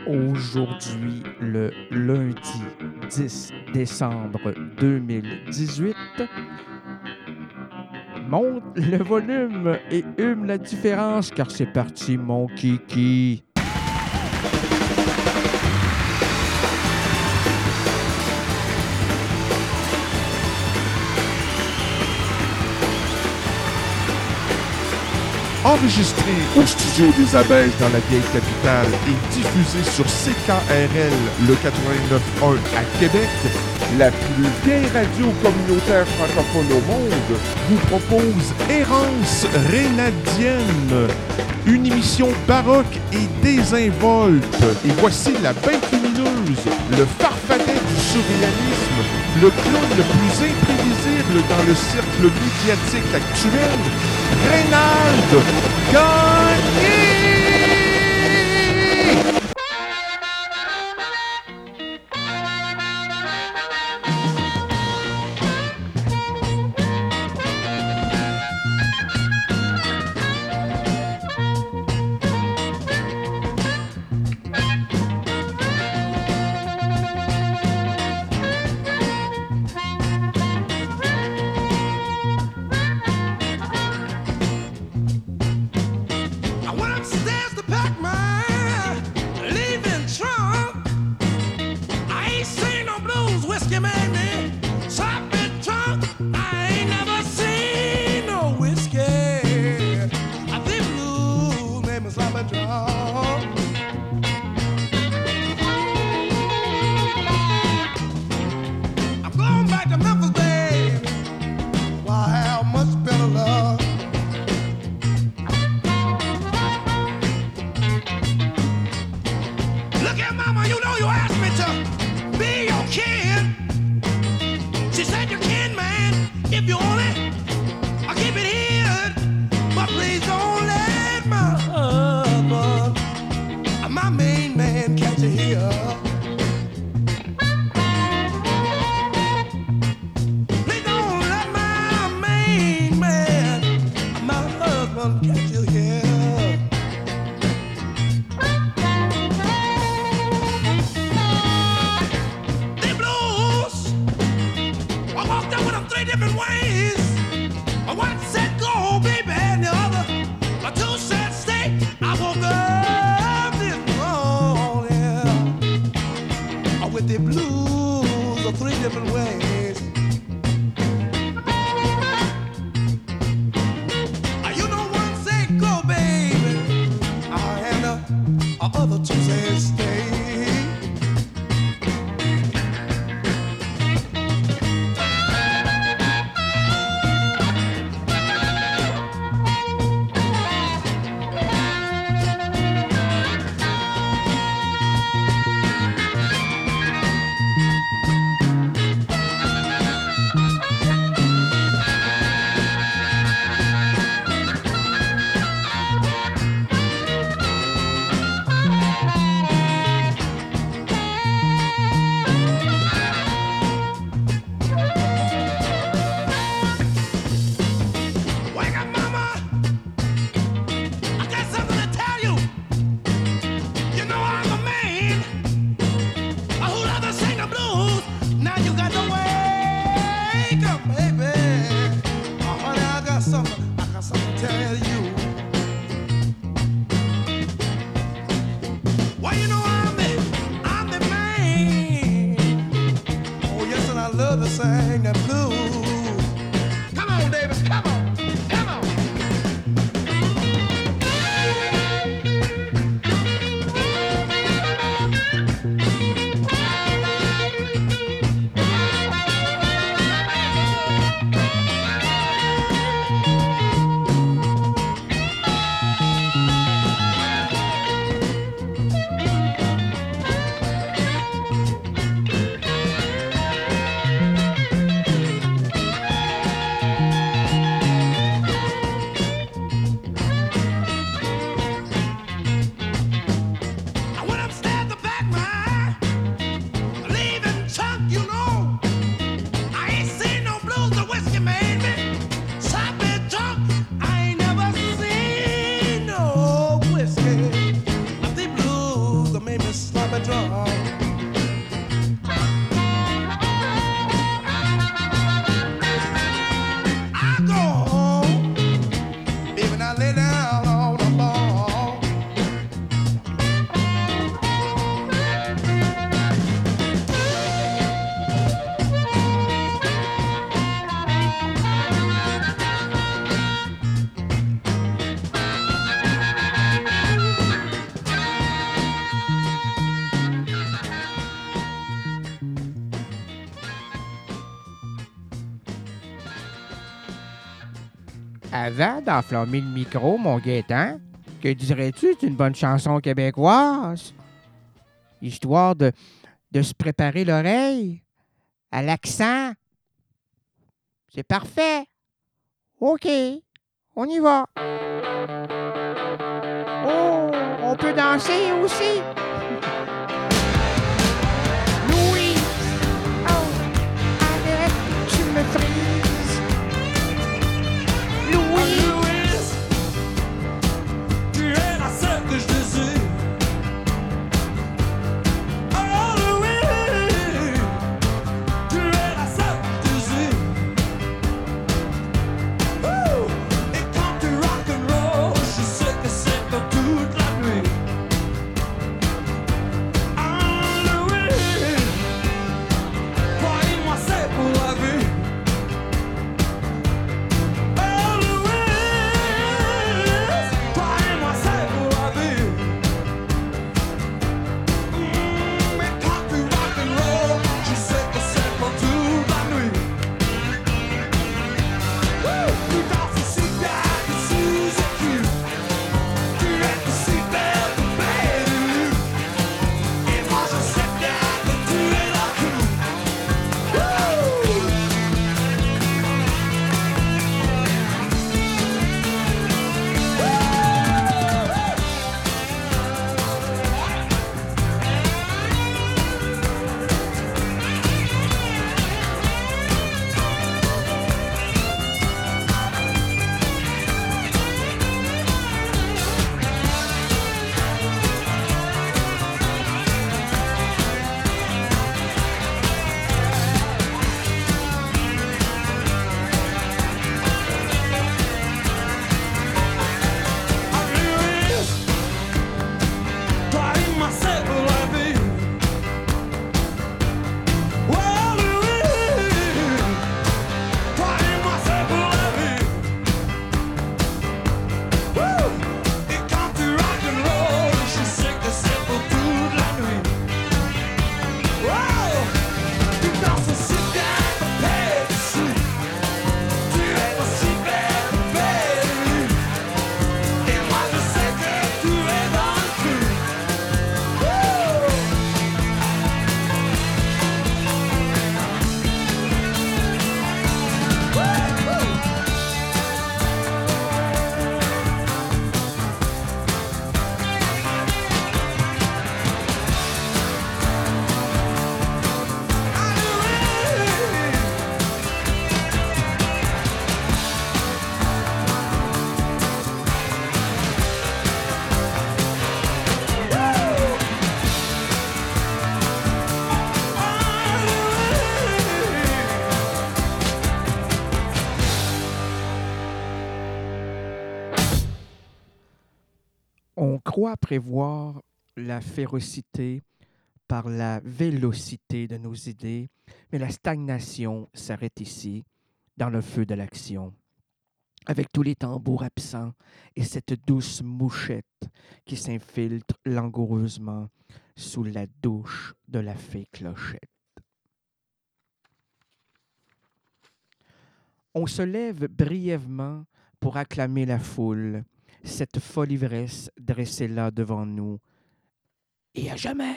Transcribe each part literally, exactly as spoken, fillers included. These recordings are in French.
Aujourd'hui, le lundi dix décembre deux mille dix-huit, monte le volume et hume la différence car c'est parti mon kiki. Enregistré au studio des Abeilles dans la vieille capitale et diffusé sur C K R L le quatre-vingt-neuf point un à Québec, la plus vieille radio communautaire francophone au monde vous propose Errance Rénadienne, une émission baroque et désinvolte. Et voici la bête lumineuse, le farfadet du surréalisme, le clown le plus imprévisible dans le cercle médiatique actuel, Reynald Gagné! me drunk. I go home, baby, and I lay down on the ball. Avant d'enflammer le micro, mon Gaétan, que dirais-tu d'une bonne chanson québécoise? Histoire de, de se préparer l'oreille à l'accent. C'est parfait. OK, on y va. Oh, on peut danser aussi. Louis, oh, arrête, tu me frises. Louis, Louise, tu es la seule que je désire. Oh Louise, tu es la seule que je désire. Woo! Et quand tu rock and roll, je sais que c'est pour toute la nuit. Oh Louise, toi et moi c'est pour la vie. Oh Louise, toi et moi c'est pour la vie. Mm, mais quand tu rock and roll, je sais que c'est pour toute la nuit. Woo! Tu danses si bien que sous écu. Tu es si belle que baby. Et moi je sais bien que tu es la cool. Woo! Toi et moi c'est pour la vie. Oh Louise, toi et moi c'est pour la vie. Woo! Et quand tu rock and roll, je sais que c'est pour toute la nuit. Wow! Tu danses si bien que baby. Tu es aussi belle que baby. Et moi je sais que tu es dans le cul. on croit prévoir la férocité par la vélocité de nos idées, mais la stagnation s'arrête ici, dans le feu de l'action, avec tous les tambours absents et cette douce mouchette qui s'infiltre langoureusement sous la douche de la fée Clochette. On se lève brièvement pour acclamer la foule, cette folle ivresse dressée là devant nous, et à jamais.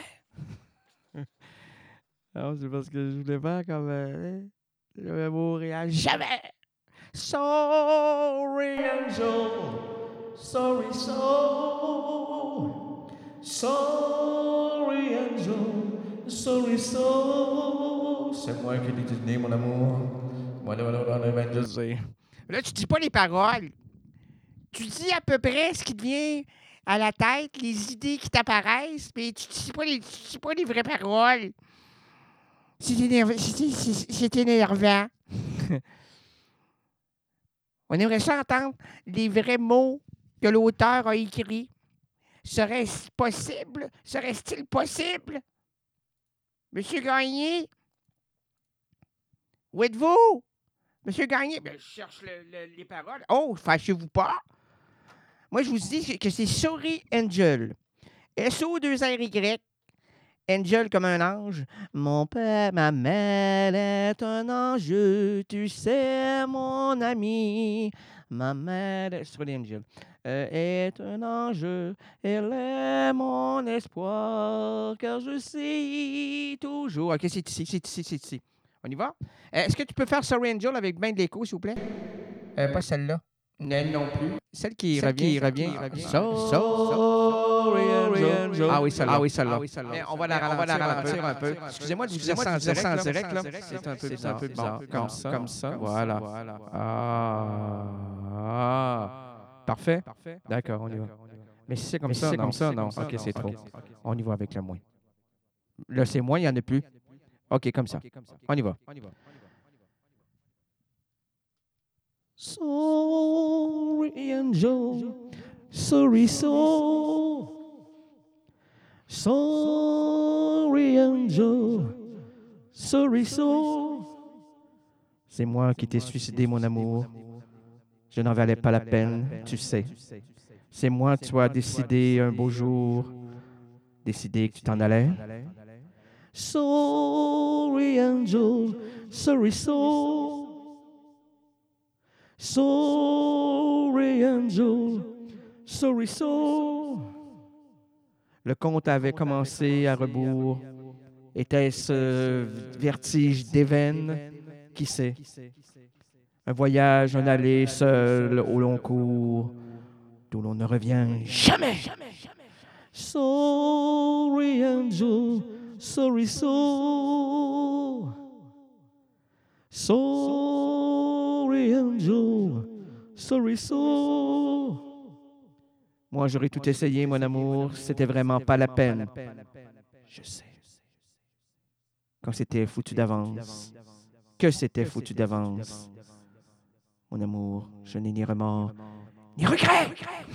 Non, c'est parce que je voulais faire comme euh, je vais mourir à jamais. Sorry Angel, sorry soul, sorry Angel, sorry soul. C'est moi qui l'ai donné, mon amour. Voilà, voilà, voilà, voilà, je sais. Là, tu dis pas les paroles. Tu dis à peu près ce qui devient à la tête les idées qui t'apparaissent, mais tu ne sais pas les, tu sais pas les vraies paroles. C'est énervant. C'est, c'est, c'est énervant. On aimerait ça entendre les vrais mots que l'auteur a écrits. Serait-ce possible? Serait-il possible? Monsieur Gagné? Où êtes-vous? Monsieur Gagné? Ben, je cherche le- le- les paroles. Oh, fâchez-vous pas. Moi, je vous dis que c'est Sorry Angel. S O deux R Y. Angel comme un ange. Mon père, ma mère est un ange, tu sais, mon ami. Ma mère, Sorry Angel, euh, est un ange, elle est mon espoir, car je sais toujours. OK, c'est ici, c'est ici, c'est ici. On y va? Euh, Est-ce que tu peux faire Sorry Angel avec bien de l'écho, s'il vous plaît? Euh, pas celle-là. Non, non plus. Celle qui Celle revient. qui revient, Ah, revient. So- Sorry, Angel. Ah oui, celle-là. Ah oui, celle-là. Mais on va la ralentir, ralentir un peu. Excusez-moi de vous dire ça en direct, là. direct, là. C'est un peu C'est bizarre. un peu bizarre. Bon, Comme comme ça, ça, comme ça, voilà. voilà. Ah, ah. Parfait? D'accord, on y va. Mais si c'est comme Mais si ça, c'est non. comme ça, non. OK, c'est trop. Ok, On y va avec le moins. Là, c'est moins, il n'y en a plus. OK, comme ça. On y va. Sorry, angel. Sorry, so. Sorry, angel. Sorry, so. C'est moi qui t'ai suicidé, mon amour. Je n'en valais pas la peine, tu sais. C'est moi, tu as décidé un beau jour, décidé que tu t'en allais. Sorry, angel. Sorry, so. Sorry, angel. Sorry, so. Le conte avait commencé à rebours. Était-ce euh, vertige d'éveine? Qui sait? Un voyage, un aller seul au long cours, d'où l'on ne revient jamais. Sorry, angel. Sorry, so. Sorry, angel. Sorry, so. Moi, j'aurais tout essayé, mon amour. C'était vraiment pas la peine. Je sais. Quand c'était foutu d'avance. Que c'était foutu d'avance. Mon amour, je n'ai ni remords, ni regret.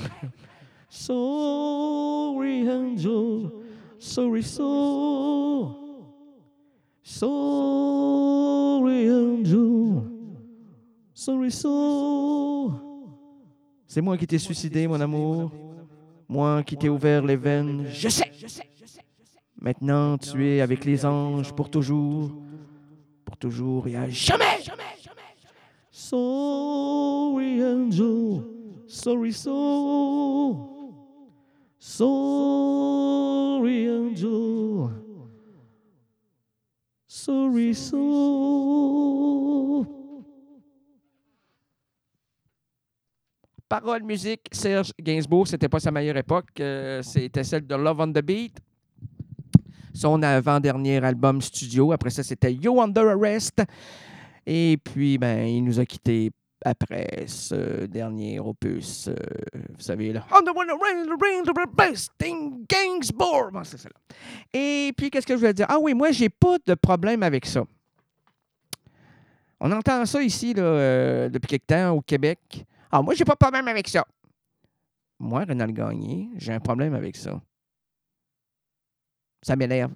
Sorry, angel. Sorry, so. Sorry, angel. Sorry, so. C'est moi qui t'ai suicidé, mon amour. Moi qui t'ai ouvert les veines. Je sais. Maintenant, tu es avec les anges pour toujours. Pour toujours et à jamais. Sorry, angel. Sorry, so. Sorry, angel. Sorry, so. Parole, musique, Serge Gainsbourg, c'était pas sa meilleure époque, euh, c'était celle de Love on the Beat. Son avant-dernier album studio. Après ça, c'était You Under Arrest. Et puis, ben, il nous a quittés après ce dernier opus. Euh, vous savez, là. On the one around the ring of the best in Gainsbourg. Bon, c'est ça, là. Et puis, qu'est-ce que je voulais dire? Ah oui, moi, j'ai pas de problème avec ça. On entend ça ici, là, euh, depuis quelque temps, au Québec. Ah, moi, j'ai pas de problème avec ça. Moi, Rénal Gagné, j'ai un problème avec ça. Ça m'énerve.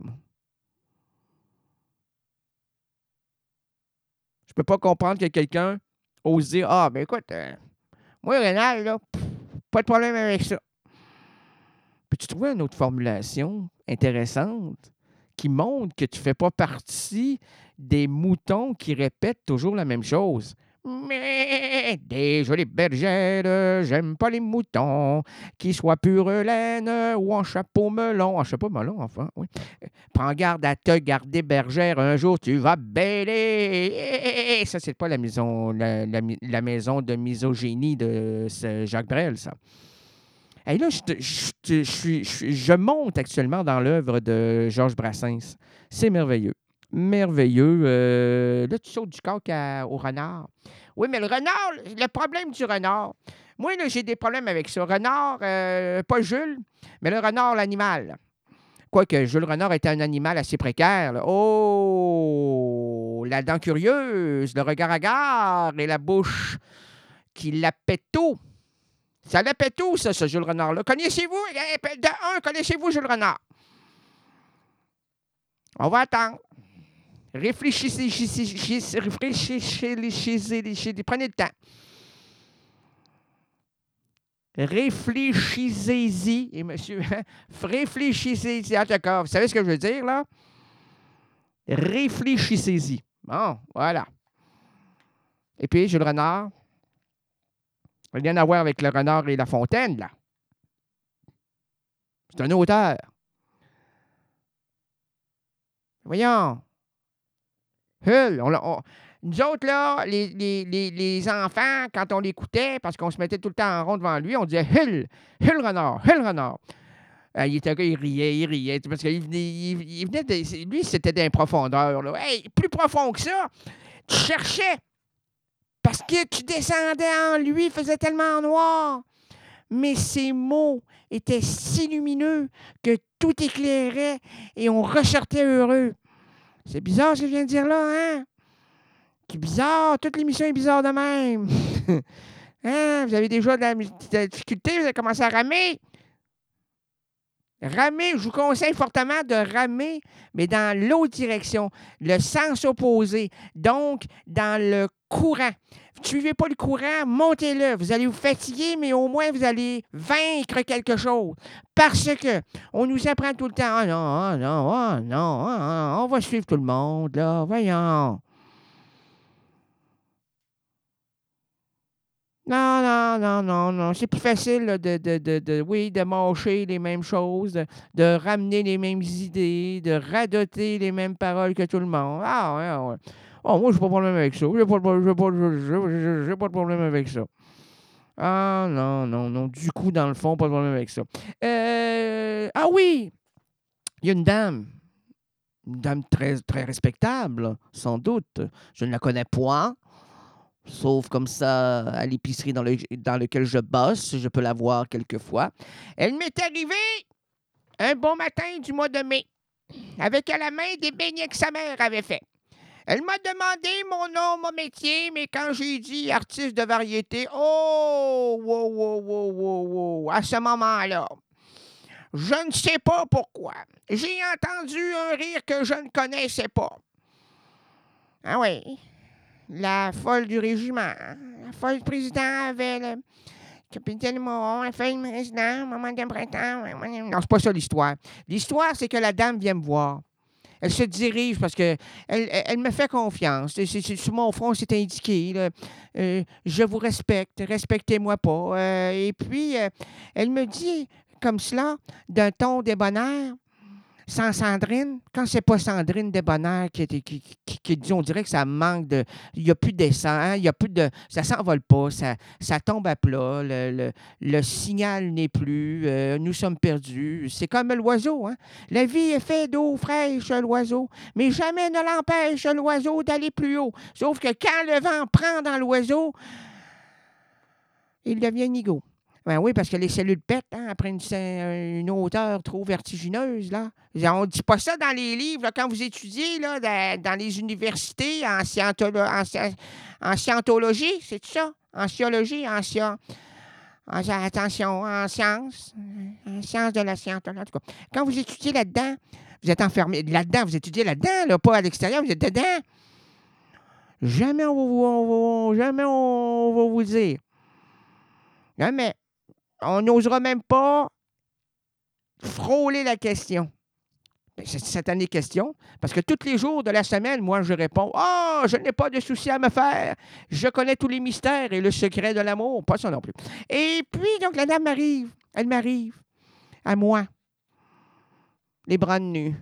Je peux pas comprendre que quelqu'un ose dire « Ah, ben écoute, euh, moi, Rénal, là, pff, pas de problème avec ça. » Peux-tu trouver une autre formulation intéressante qui montre que tu fais pas partie des moutons qui répètent toujours la même chose? Mais désolé bergère, j'aime pas les moutons, qu'ils soient pure laine ou en chapeau melon. En chapeau melon, enfin, oui. Prends garde à te garder bergère, un jour tu vas bêler. Ça, c'est pas la maison, la, la, la maison de misogynie de Jacques Brel, ça. Et là, je, je, je, je, je, je monte actuellement dans l'œuvre de Georges Brassens. C'est merveilleux. Merveilleux. Euh, là, tu sautes du coq à- au renard. Oui, mais le renard, le problème du renard, Moi, là, j'ai des problèmes avec ça. Renard, euh, pas Jules, mais le renard, l'animal. Quoique Jules Renard était un animal assez précaire. Là. Oh! La dent curieuse, le regard hagard et la bouche qui l'appait tout. Ça l'appait tout, ça, ce Jules Renard-là. Connaissez-vous? De un, connaissez-vous Jules Renard? On va attendre. Réfléchissez, réfléchissez, réfléchissez, réfléchissez, prenez le temps. Réfléchissez-y. Et monsieur, réfléchissez-y. Ah, d'accord. Vous savez ce que je veux dire, là? Réfléchissez-y. Bon, voilà. Et puis, Jules Renard. Rien à voir avec le renard et la fontaine, là. C'est un auteur. Voyons. Hull, on, on, nous autres, là, les, les, les, les enfants, quand on l'écoutait, parce qu'on se mettait tout le temps en rond devant lui, on disait Hull, Hull Renard, Hull Renard. Euh, il était il riait, il riait, parce qu'il venait, il, il venait de, lui, c'était d'un profondeur. Là. Hey, plus profond que ça, tu cherchais, parce que tu descendais en lui, il faisait tellement noir. Mais ses mots étaient si lumineux que tout éclairait et on ressortait heureux. C'est bizarre ce que je viens de dire là, hein? C'est bizarre, toute l'émission est bizarre de même. Hein? Vous avez déjà de la, de la difficulté, vous avez commencé à ramer. Ramer, je vous conseille fortement de ramer, mais dans l'autre direction, le sens opposé, donc dans le courant. Ne suivez pas le courant, montez-le. Vous allez vous fatiguer, mais au moins vous allez vaincre quelque chose. Parce que on nous apprend tout le temps, ah non, ah non, ah non, ah, on va suivre tout le monde, là, voyons. Non, non, non, non, non. C'est plus facile là, de, de, de, de, oui, de mâcher les mêmes choses, de, de ramener les mêmes idées, de radoter les mêmes paroles que tout le monde. Ah, ouais, ouais. Oh, moi, j'ai pas de problème avec ça. J'ai pas, pas, pas, pas de problème avec ça. Ah, non, non, non. Du coup, dans le fond, pas de problème avec ça. Euh, ah oui! Il y a une dame. Une dame très, très respectable, sans doute. Je ne la connais point. Sauf comme ça, à l'épicerie dans, le, dans laquelle je bosse, je peux la voir quelquefois. Elle m'est arrivée un bon matin du mois de mai, avec à la main des beignets que sa mère avait fait. Elle m'a demandé mon nom, mon métier, mais quand j'ai dit artiste de variété, oh, wow, wow, wow, wow, wow, à ce moment-là, je ne sais pas pourquoi. J'ai entendu un rire que je ne connaissais pas. Ah oui. La folle du régiment. La folle du président avait le capitaine Moreau, la folle du président, moment de printemps. Non, c'est pas ça l'histoire. L'histoire, c'est que la dame vient me voir. Elle se dirige parce qu'elle elle, elle me fait confiance. C'est, c'est, sur mon front, c'est indiqué. Là. Euh, je vous respecte, respectez-moi pas. Euh, et puis, euh, elle me dit comme cela, d'un ton débonnaire. Sans Sandrine, quand c'est pas Sandrine Débonnaire qui, qui, qui, qui, qui dit, on dirait que ça manque de... Il n'y a plus d'essence, hein, il y a plus de... Ça s'envole pas, ça, ça tombe à plat, le, le, le signal n'est plus, euh, nous sommes perdus. C'est comme l'oiseau, hein. La vie est faite d'eau fraîche, l'oiseau, mais jamais ne l'empêche, l'oiseau, d'aller plus haut. Sauf que quand le vent prend dans l'oiseau, il devient nigaud. Ben oui, parce que les cellules pètent hein, après une, une hauteur trop vertigineuse. Là. On ne dit pas ça dans les livres. Là, quand vous étudiez là, dans, dans les universités en, scientolo- en, en scientologie, c'est ça? En sciologie, en science. Attention, en sciences. En sciences de la scientologie. En tout cas, quand vous étudiez là-dedans, vous êtes enfermé. Là-dedans, vous étudiez là-dedans, là, pas à l'extérieur, vous êtes dedans. Jamais on va vous, on va, jamais on va vous dire. Jamais. On n'osera même pas frôler la question. C'est cette année question, parce que tous les jours de la semaine, moi, je réponds « Ah, oh, je n'ai pas de souci à me faire. Je connais tous les mystères et le secret de l'amour. » Pas ça non plus. Et puis, donc, la dame m'arrive. Elle m'arrive. À moi. Les bras nus.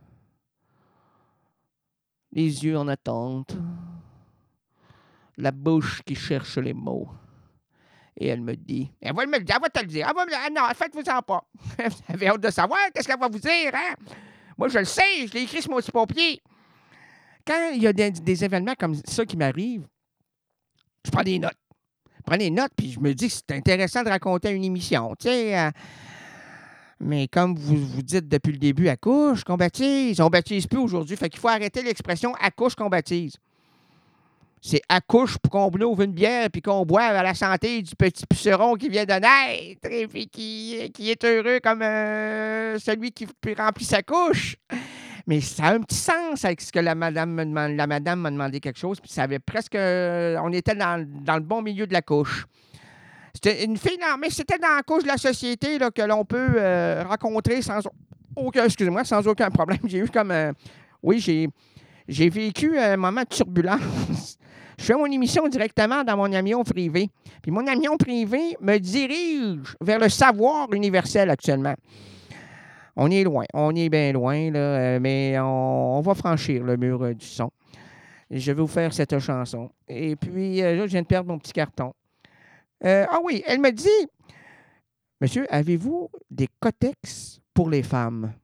Les yeux en attente. La bouche qui cherche les mots. Et elle me dit, elle va me le dire, elle va te le dire. Elle va me le dire, ah non, faites-vous-en pas. Vous avez hâte de savoir, qu'est-ce qu'elle va vous dire, hein? Moi, je le sais, je l'ai écrit sur mon petit papier. Quand il y a des, des événements comme ça qui m'arrivent, je prends des notes. prends des notes, puis je me dis que c'est intéressant de raconter une émission, tu sais. euh, mais comme vous vous dites depuis le début, accouche qu'on baptise, on baptise plus aujourd'hui, fait qu'il faut arrêter l'expression accouche qu'on baptise. C'est accouche pour qu'on ouvre une bière puis qu'on boive à la santé du petit puceron qui vient de naître et puis qui, qui est heureux comme euh, celui qui remplit sa couche. Mais ça a un petit sens avec ce que la madame me demande. La madame m'a demandé quelque chose, puis ça avait presque... euh, on était dans, dans le bon milieu de la couche. C'était une fille, non, mais c'était dans la couche de la société là, que l'on peut euh, rencontrer sans aucun, excusez-moi, sans aucun problème. J'ai eu comme... euh, oui, j'ai, j'ai vécu un moment de turbulence. Je fais mon émission directement dans mon avion privé. Puis mon avion privé me dirige vers le savoir universel actuellement. On est loin, on est bien loin, là, euh, mais on, on va franchir le mur euh, du son. Je vais vous faire cette chanson. Et puis, euh, là, je viens de perdre mon petit carton. Euh, ah oui, elle me dit, monsieur, avez-vous des cotex pour les femmes?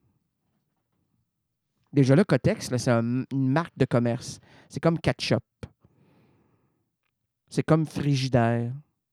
Déjà là, cotex, là, c'est un- une marque de commerce. C'est comme ketchup. C'est comme Frigidaire.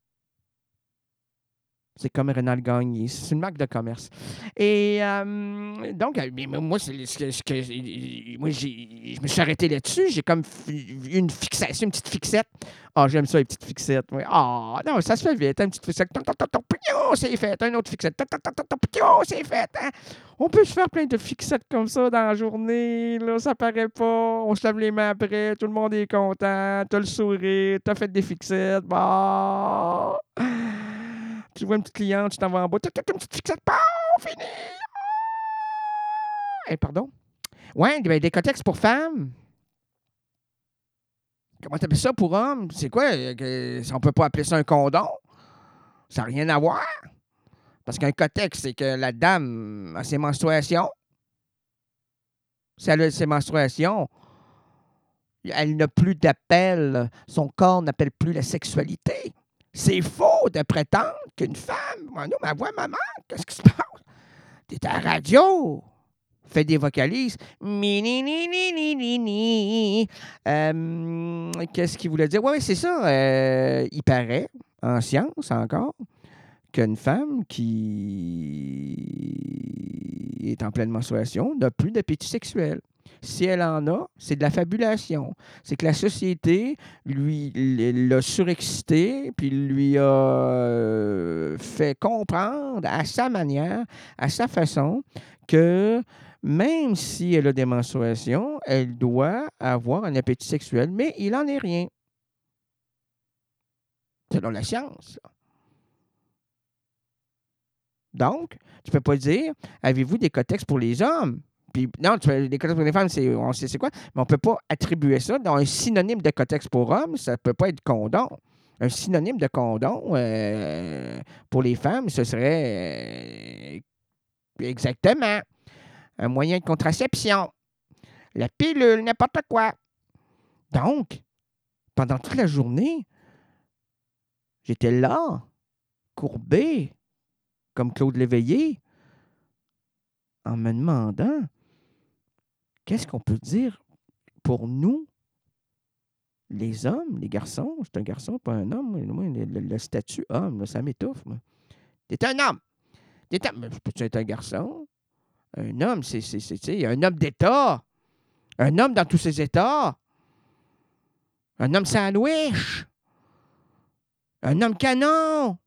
C'est comme Rénal Gagné. C'est une marque de commerce. Et euh, donc, euh, mais moi, c'est ce que, ce que- moi j'ai, je me suis arrêté là-dessus. J'ai comme fi- une fixation, une petite fixette. Ah, j'aime ça, les petites fixettes. Oui. Ah, non, ça se fait vite. Une petite fixette. Toc, toc, toc, toc, pignon, c'est fait. Une autre fixette. Toc, toc, toc, toc, toc, pignon, c'est fait. Hein? On peut se faire plein de fixettes comme ça dans la journée. Là, ça paraît pas. On se lave les mains après. Tout le monde est content. T'as le sourire. T'as fait des fixettes. Bah. Tu vois une petite cliente, tu t'en vas en bas. Toc, toc, toc, une petite fixette. Bah, fini. Eh, pardon. Ouais, ben, des cotex pour femmes. Comment t'appelles ça pour hommes? C'est quoi? euh, que- on peut pas appeler ça un condom? Ça n'a rien à voir. Parce qu'un cotex, c'est que la dame a ses menstruations. Si elle a ses menstruations, elle n'a plus d'appel. Son corps n'appelle plus la sexualité. C'est faux de prétendre qu'une femme... Moi, non, ma voix, maman, qu'est-ce qui se passe? T'es à la radio. Fais des vocalises. Mi, ni, ni, ni, ni, ni, ni. Euh, qu'est-ce qu'il voulait dire? Oui, c'est ça. Euh, il paraît, en science encore, qu'une femme qui est en pleine menstruation n'a plus d'appétit sexuel. Si elle en a, c'est de la fabulation. C'est que la société lui l'a surexcité, puis lui a euh, fait comprendre à sa manière, à sa façon, que même si elle a des menstruations, elle doit avoir un appétit sexuel, mais il n'en est rien. Selon la science. Donc, tu ne peux pas dire, avez-vous des cotex pour les hommes? Puis, non, tu peux- les cotex pour les femmes, c'est, on sait c'est quoi, mais on ne peut pas attribuer ça dans un synonyme de cotex pour hommes, ça ne peut pas être condom. Un synonyme de condom euh, pour les femmes, ce serait euh, exactement un moyen de contraception. La pilule, n'importe quoi. Donc, pendant toute la journée, j'étais là, courbé, comme Claude Léveillé, en me demandant qu'est-ce qu'on peut dire pour nous, les hommes, les garçons. C'est un garçon, pas un homme. Moi, le, le- le statut homme, là, ça m'étouffe. Moi. T'es un homme. T'es un... mais peux-tu être un garçon? Un homme, c'est, c'est, c'est, tu sais, un homme d'État. Un homme dans tous ses états. Un homme sandwich. Un homme canon.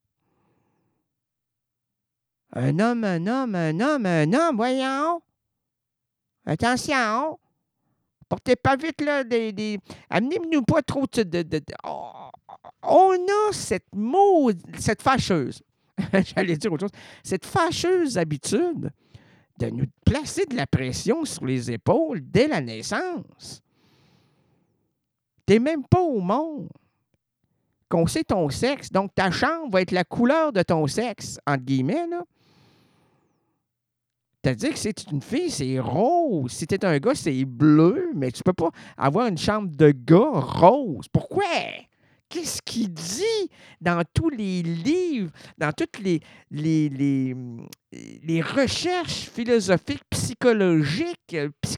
Un homme, un homme, un homme, un homme, voyons. Attention. Portez pas vite, là, des... des... Amenez-nous pas trop de... de, de- de- Oh, on a cette mot, cette fâcheuse, j'allais dire autre chose, cette fâcheuse habitude de nous placer de la pression sur les épaules dès la naissance. T'es même pas au monde qu'on sait ton sexe. Donc, ta chambre va être la couleur de ton sexe, entre guillemets, là. C'est-à-dire que si tu es une fille, c'est rose. Si tu es un gars, c'est bleu. Mais tu peux pas avoir une chambre de gars rose. Pourquoi? Qu'est-ce qu'il dit dans tous les livres, dans toutes les, les, les, les recherches philosophiques, psychologiques,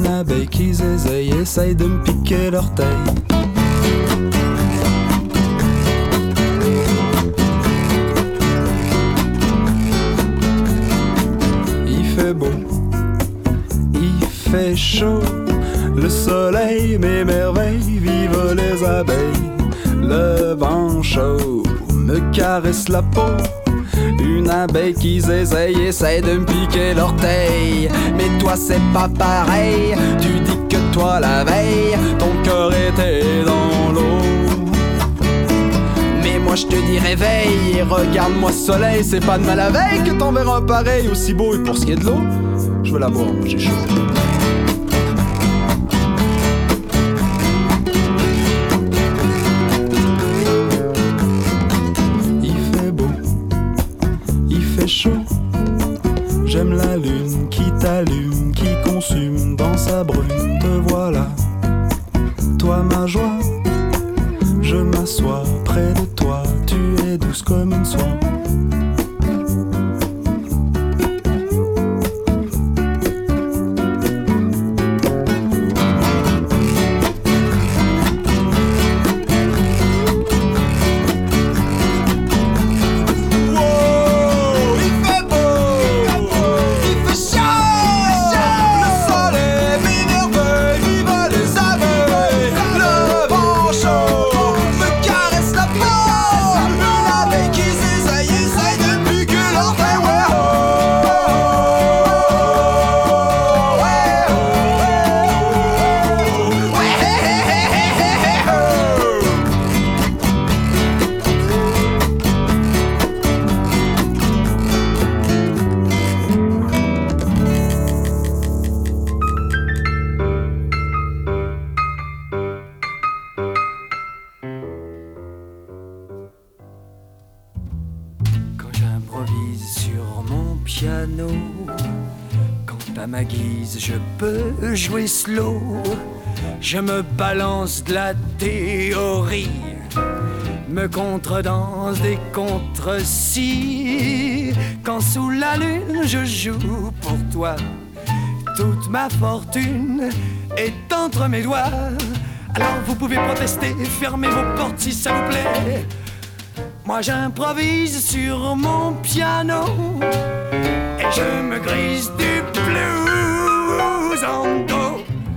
Une abeille qui zézaye essaye de me piquer l'orteil. Il fait beau, il fait chaud, le soleil m'émerveille, vive les abeilles. Le vent chaud me caresse la peau. Une abeille qui zézaye essaie de me piquer l'orteil. Mais toi c'est pas pareil. Tu dis que toi la veille ton cœur était dans l'eau. Mais moi je te dis réveille. Regarde-moi ce soleil, c'est pas de mal la veille que t'en verras un pareil aussi beau. Et pour ce qui est de l'eau, je veux la boire, j'ai chaud. Chaud. J'aime la lune qui t'allume, qui consume dans sa brume. Te voilà, toi ma joie. Je m'assois près de toi, tu es douce comme une soie. Je peux jouer slow, je me balance de la théorie, me contredanse des contre-si. Quand sous la lune je joue pour toi, toute ma fortune est entre mes doigts. Alors vous pouvez protester, fermez vos portes si ça vous plaît. Moi j'improvise sur mon piano et je me grise du blues en do.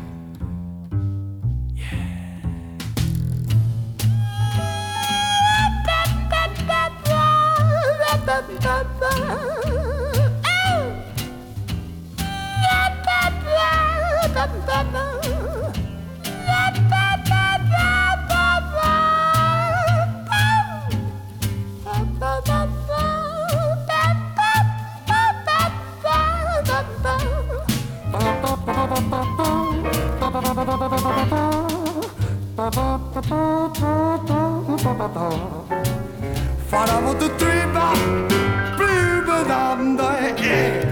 Follow the three bar, blue badam yeah.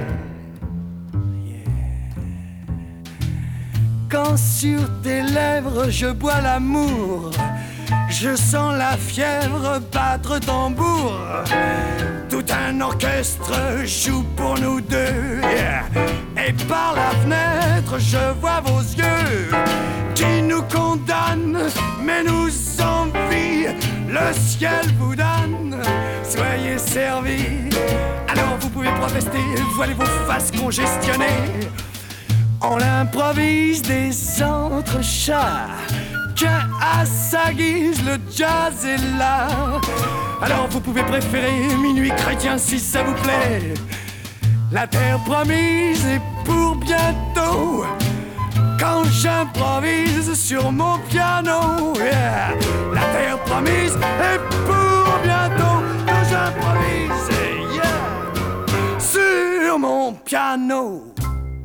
Quand sur tes lèvres je bois l'amour, je sens la fièvre battre tambour. Tout un orchestre joue pour nous deux, yeah. Et par la fenêtre je vois vos yeux qui nous condamnent mais nous envient. Le ciel vous donne, soyez servis. Alors vous pouvez protester, voilez vos faces congestionnées. On improvise des entrechats, que à sa guise le jazz est là. Alors vous pouvez préférer minuit chrétien si ça vous plaît. La terre promise est pour bientôt. Quand j'improvise sur mon piano, yeah. La terre promise est pour bientôt. Quand j'improvise, yeah. Sur mon piano.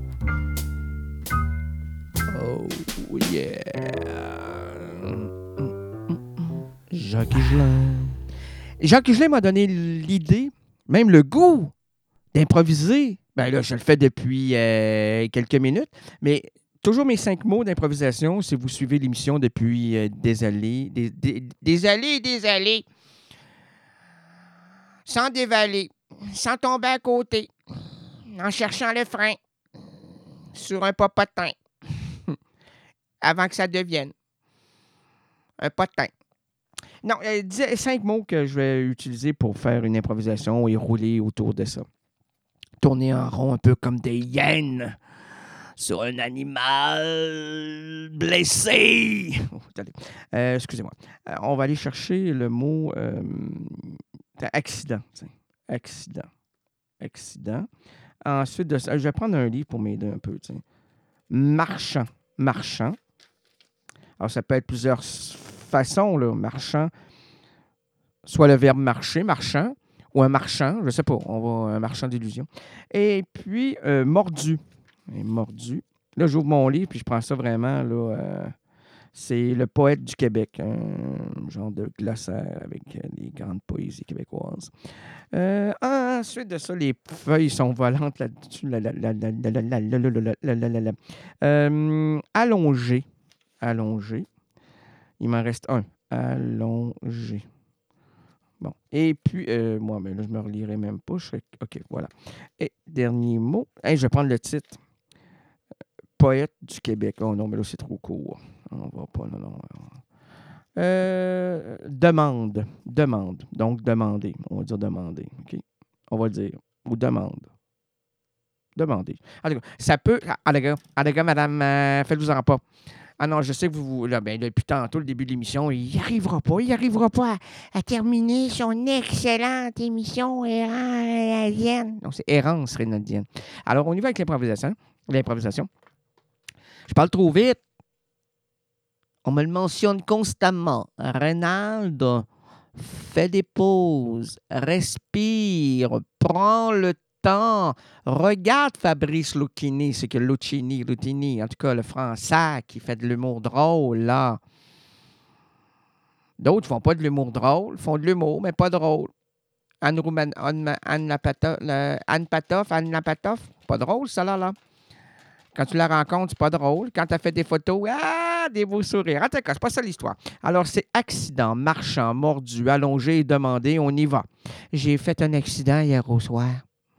Oh yeah. Jacques Higelin. Jacques Higelin m'a donné l'idée, même le goût d'improviser. Ben là, je le fais depuis euh, quelques minutes, mais toujours mes cinq mots d'improvisation, si vous suivez l'émission depuis euh, des années, des, des, des années et des années. Sans dévaler, sans tomber à côté, en cherchant le frein, sur un popotin. avant que ça devienne un potin. Non, euh, dix- cinq mots que je vais utiliser pour faire une improvisation et rouler autour de ça. Tourner en rond un peu comme des hyènes sur un animal blessé. Oh, attendez. Euh, excusez-moi. Euh, on va aller chercher le mot euh, accident. Tiens. Accident. Accident. Ensuite de ça, je vais prendre un livre pour m'aider un peu. Tiens. Marchand. Marchand. Alors, ça peut être plusieurs façons, là. Marchand. Soit le verbe marcher, marchand, ou un marchand, je ne sais pas, on va un marchand d'illusions. Et puis, euh, mordu. Et mordu. Là, j'ouvre mon livre, puis je prends ça vraiment, là, euh, c'est le poète du Québec, un genre de glossaire avec euh, les grandes poésies québécoises. Euh, ensuite de ça, les feuilles sont volantes là-dessus. La, la, la, la, la, la, la, la, la, la, la, la, la. Euh, allongé. Allongé. Il m'en reste un. Allongé. Bon. Et puis, euh, moi, mais là, je ne me relirai même pas. Je serais... OK, voilà. Et dernier mot. Hey, je vais prendre le titre. Poète du Québec. Oh non, mais là, c'est trop court. On va pas, non, non. Euh, demande. Demande. Donc, demander. On va dire demander. OK? On va le dire. Ou demande. Demander. En tout cas, ça peut... Ah, les gars, ah, les gars, madame, euh, faites-vous-en pas. Ah non, je sais que vous... Là, ben, depuis tantôt, le début de l'émission, il n'y arrivera pas. Il n'arrivera pas à, à terminer son excellente émission Errance. Donc, c'est Errance Rénaldienne. Alors, on y va avec l'improvisation. L'improvisation. Je parle trop vite. On me le mentionne constamment. Reynald, fais des pauses, respire, prends le temps. Regarde Fabrice Lucchini, c'est que Lucchini, Lucchini, en tout cas le français qui fait de l'humour drôle, là. D'autres font pas de l'humour drôle, font de l'humour, mais pas drôle. Anne, Rouman, Anne, Anne, Lapatoff, le, Anne Patoff, Anne Lapatoff, pas drôle, ça, là, là. Quand tu la rencontres, c'est pas drôle. Quand tu as fait des photos, ah, des beaux sourires. En tout cas, c'est pas ça l'histoire. Alors, c'est accident, marchand, mordu, allongé et demandé, on y va. J'ai fait un accident hier au soir.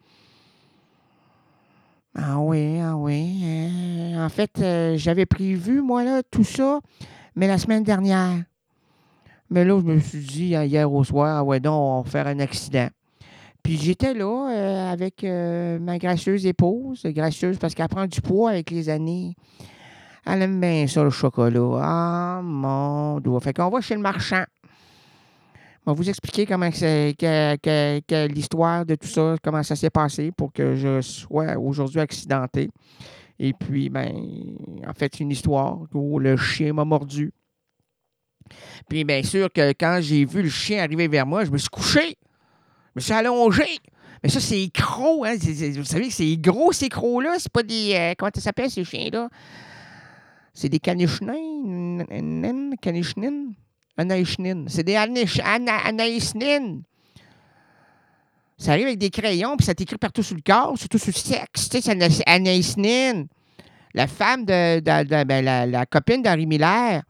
Ah oui, ah oui. Euh, en fait, euh, j'avais prévu, moi, là, tout ça, mais la semaine dernière. Mais là, je me suis dit, hier au soir, ah ouais, donc, on va faire un accident. Puis j'étais là euh, avec euh, ma gracieuse épouse, gracieuse parce qu'elle prend du poids avec les années. Elle aime bien ça, le chocolat. Ah, mon doigt. Fait qu'on va chez le marchand. On va vous expliquer comment c'est, que, que, que l'histoire de tout ça, comment ça s'est passé pour que je sois aujourd'hui accidenté. Et puis, ben, en fait, une histoire où le chien m'a mordu. Puis, bien sûr que quand j'ai vu le chien arriver vers moi, je me suis couché. Je me suis allongé. Mais ça, c'est crocs, hein. C'est, c'est, vous savez que c'est gros, ces crocs-là. C'est pas des... Euh, comment ça s'appelle, ces chiens-là? C'est des canichenins. Canichenines? Anaïchnines. C'est des anaïchnines. Ça arrive avec des crayons, puis ça t'écrit partout sur le corps, surtout sur le sexe. Tu sais, c'est anaïchnine. La femme de... de, de ben, la, la copine d'Henri Miller.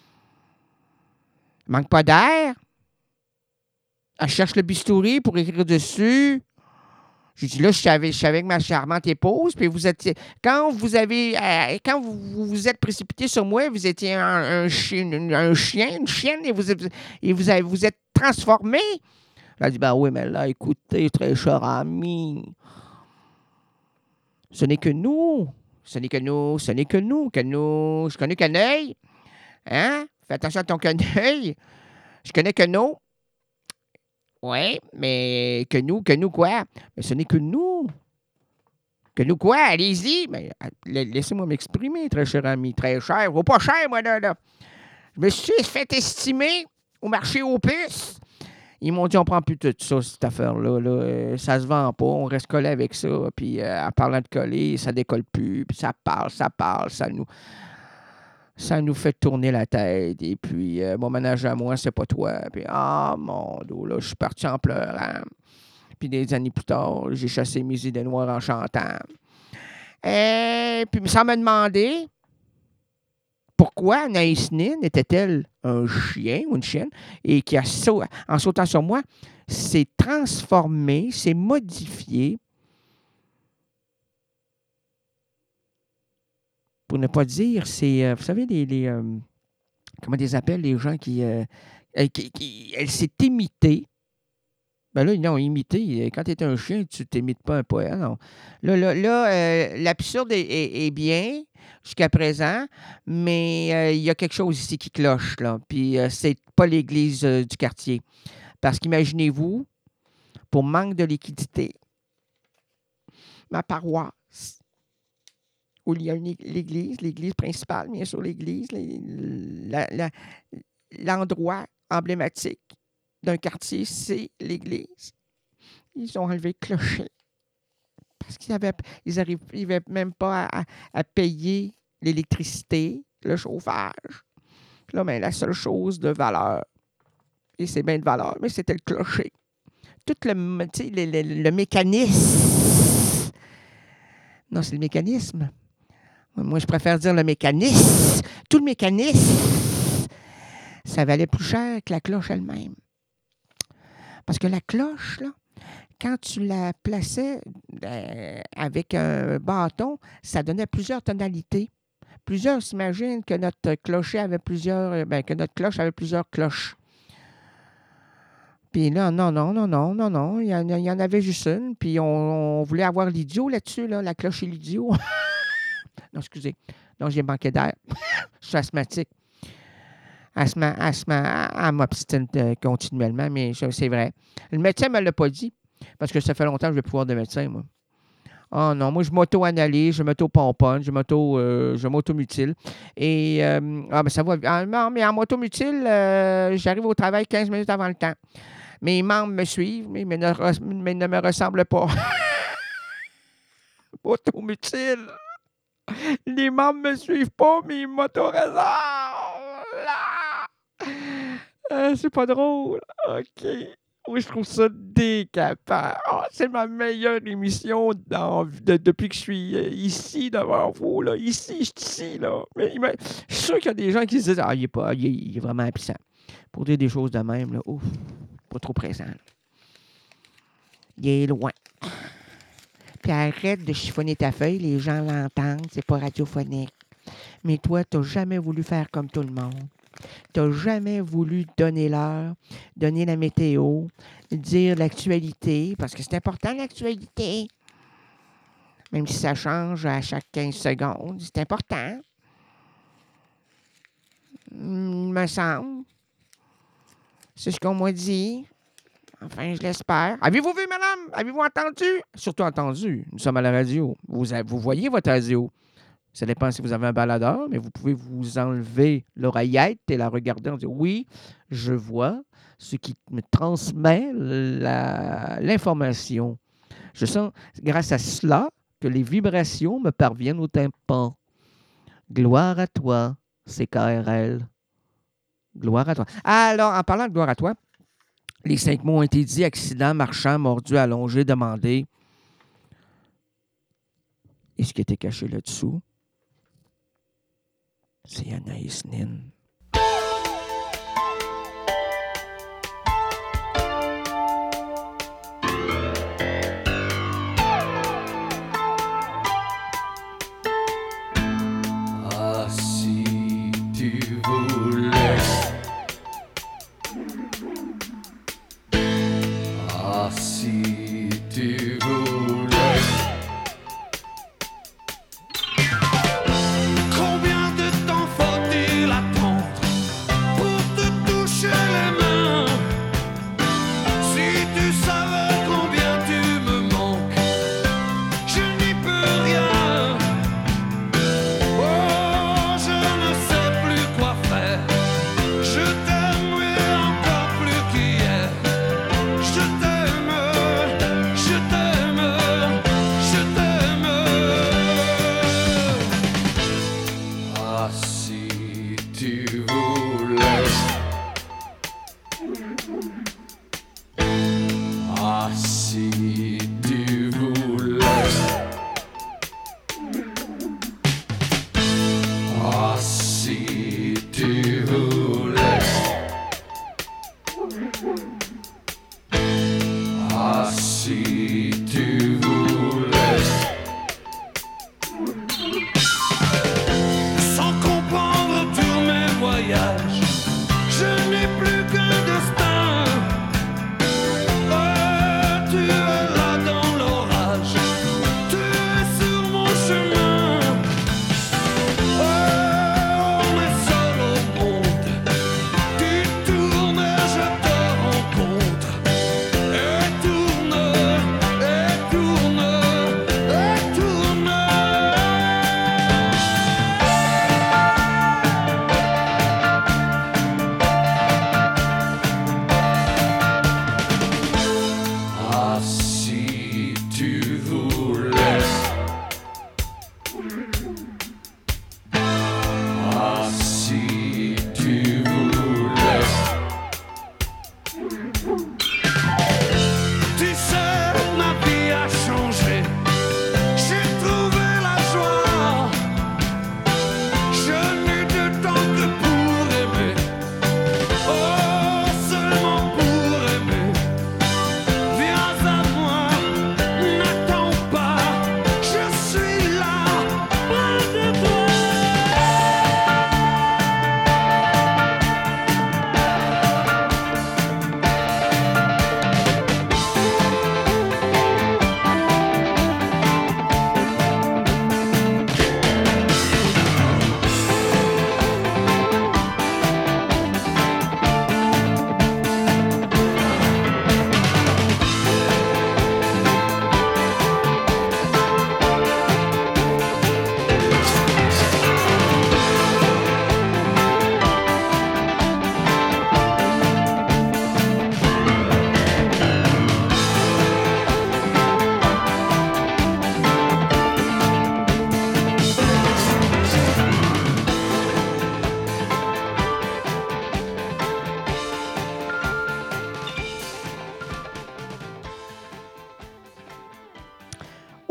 Manque pas d'air. Elle cherche le bistouri pour écrire dessus. J'ai dit, là, je suis avec, je suis avec ma charmante épouse, puis vous êtes... Quand vous avez... Euh, quand vous vous êtes précipité sur moi, vous étiez un, un, chien, un chien, une chienne, et vous, et vous, avez, vous êtes transformé. Elle a dit, ben oui, mais là, écoutez, très cher ami, ce n'est que nous. Ce n'est que nous. Ce n'est que nous. Que nous. Je connais qu'un œil. Hein? Fais attention à ton quenouille. Je connais que nous. Oui, mais que nous, que nous quoi? Mais ce n'est que nous. Que nous quoi? Allez-y. Mais laissez-moi m'exprimer, très cher ami. Très cher. Vaut pas cher, moi, là. là. Je me suis fait estimer au marché aux puces. Ils m'ont dit, on prend plus tout ça, cette affaire-là. Là. Ça se vend pas. On reste collé avec ça. Puis, euh, en parlant de coller, ça décolle plus. Puis, ça parle, ça parle. Ça nous... Ça nous fait tourner la tête. Et puis, euh, mon ménage à moi, c'est pas toi. Puis, ah, mon dos, là, je suis parti en pleurant. Puis, des années plus tard, j'ai chassé mes idées noires en chantant. Et puis, sans me demander pourquoi Anaïs Nin était-elle un chien ou une chienne et qui, a sau- en sautant sur moi, s'est transformé, s'est modifié pour ne pas dire, c'est, euh, vous savez, les, les euh, comment on les appelle, les gens qui, euh, elle, qui, qui- elle s'est imitée. Ben là, non, imiter, quand tu es un chien, tu t'imites pas un poète, non. Là, là, là euh, l'absurde est, est- est bien jusqu'à présent, mais euh, il y a quelque chose ici qui cloche, là. Puis euh, c'est pas l'église euh, du quartier. Parce qu'imaginez-vous, pour manque de liquidité, ma paroisse, où il y a une ég- l'église, l'église principale, bien sûr, l'église, les- la- la- l'endroit emblématique d'un quartier, c'est l'église. Ils ont enlevé le clocher parce qu'ils avaient, ils n'arrivaient même pas à, à- à payer l'électricité, le chauffage. Là, ben, la seule chose de valeur, et c'est bien de valeur, mais c'était le clocher. Tout le, m- tu sais, le, le- le mécanisme. Non, c'est le mécanisme. Moi, je préfère dire le mécanisme. Tout le mécanisme, ça valait plus cher que la cloche elle-même. Parce que la cloche, là, quand tu la plaçais euh, avec un bâton, ça donnait plusieurs tonalités. Plusieurs s'imaginent que notre clocher avait plusieurs, euh, ben, que notre cloche avait plusieurs cloches. Puis là, non, non, non, non, non, non, il y en, il y en avait juste une. Puis on, on voulait avoir l'idiot là-dessus, là, la cloche et l'idiot. Non, excusez. Non, j'ai manqué d'air. Je suis asthmatique. Asthma, asthma, elle m'obstine euh, continuellement, mais ça, c'est vrai. Le médecin ne me l'a pas dit, parce que ça fait longtemps que je vais pouvoir de médecin, moi. Oh non, moi, je m'auto-analyse, je m'auto-pomponne, je m'auto, euh, je m'auto-mutile. Et, euh, ah, ben ça va. Ah, non, mais en m'auto-mutile, euh, j'arrive au travail quinze minutes avant le temps. Mes membres me suivent, mais, mais ne, res- mais ne me ressemblent pas. Auto-mutile. Les membres ne me suivent pas, mais ils m'auto-ressemblent. Euh, c'est pas drôle. OK. Oui, je trouve ça décapant. Ah, c'est ma meilleure émission dans- de- depuis que je suis euh, ici devant vous. Là. Ici, je suis ici. Là. Mais, mais je suis sûr qu'il y a des gens qui se disent « Ah, il est, pas, il est, il est vraiment absent. » Pour dire des choses de même, là, ouf, pas trop présent. Là. Il est loin. Puis arrête de chiffonner ta feuille, les gens l'entendent, c'est pas radiophonique. Mais toi, tu n'as jamais voulu faire comme tout le monde. Tu n'as jamais voulu donner l'heure, donner la météo, dire l'actualité, parce que c'est important l'actualité. Même si ça change à chaque quinze secondes, c'est important. Il me semble. C'est ce qu'on m'a dit. Enfin, je l'espère. Avez-vous vu, madame? Avez-vous entendu? Surtout entendu. Nous sommes à la radio. Vous, a- vous voyez votre radio. Ça dépend si vous avez un baladeur, mais vous pouvez vous enlever l'oreillette et la regarder en disant « Oui, je vois ce qui me transmet la- l'information. Je sens, grâce à cela, que les vibrations me parviennent au tympan. Gloire à toi, C K R L. Gloire à toi. » Alors, en parlant de gloire à toi, les cinq mots ont été dits: accident, marchand, mordu, allongé, demandé. Et ce qui était caché là-dessous, c'est Anaïs Nin. Ah, si tu voulais. Ah, si tu voulais. Combien de temps faut-il attendre pour te toucher les mains? Si tu savais combien tu me manques, je n'y peux rien. Oh, je ne sais plus quoi faire.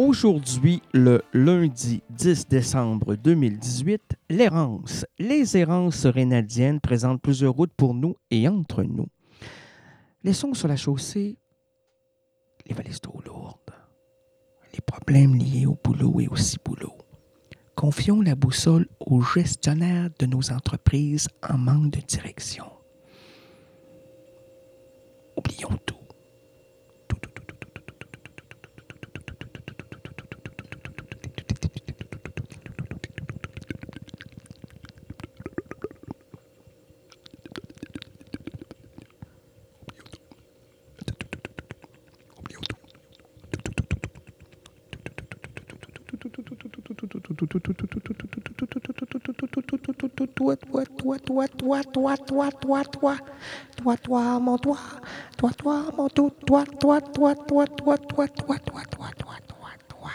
Aujourd'hui, le lundi dix décembre deux mille dix-huit, l'errance. Les errances rénadiennes présentent plusieurs routes pour nous et entre nous. Laissons sur la chaussée les valises trop lourdes, les problèmes liés au boulot et au ciboulot. Confions la boussole aux gestionnaires de nos entreprises en manque de direction. Oublions tout. Toi, toi, toi, toi, toi, toi, toi, toi, toi, toi, toi, mon toi, toi, toi, mon tout, toi, toi, toi, toi, toi, toi, toi, toi, toi, toi, toi, toi.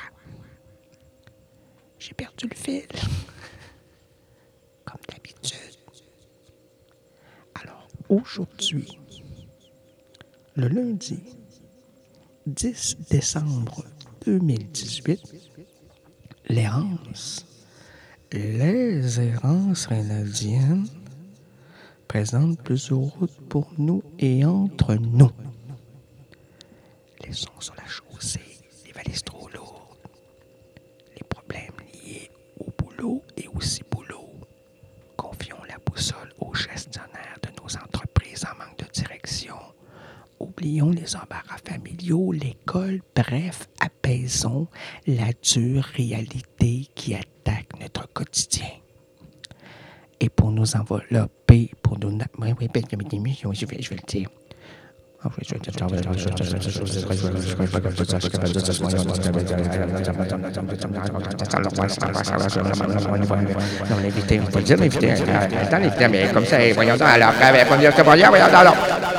J'ai perdu le fil, comme d'habitude. Alors, aujourd'hui, le lundi dix décembre deux mille dix-huit, l'errance. Les errances rénadiennes présentent plusieurs routes pour nous et entre nous. Laissons sur la chaussée les valises trop lourdes, les problèmes liés au boulot et au ciboulot. Confions la boussole aux gestionnaires de nos entreprises en manque de direction. Oublions les embarras familiaux, l'école, bref, apaisons la dure réalité qui attaque notre quotidien. Et pour nous envelopper, pour nous... Oui, oui, je vais, je vais le dire. Non, l'invité, on peut le dire, l'invité. Attends, l'invité, mais comme ça, voyons donc, alors, après, on va dire que voyons, voyons, alors.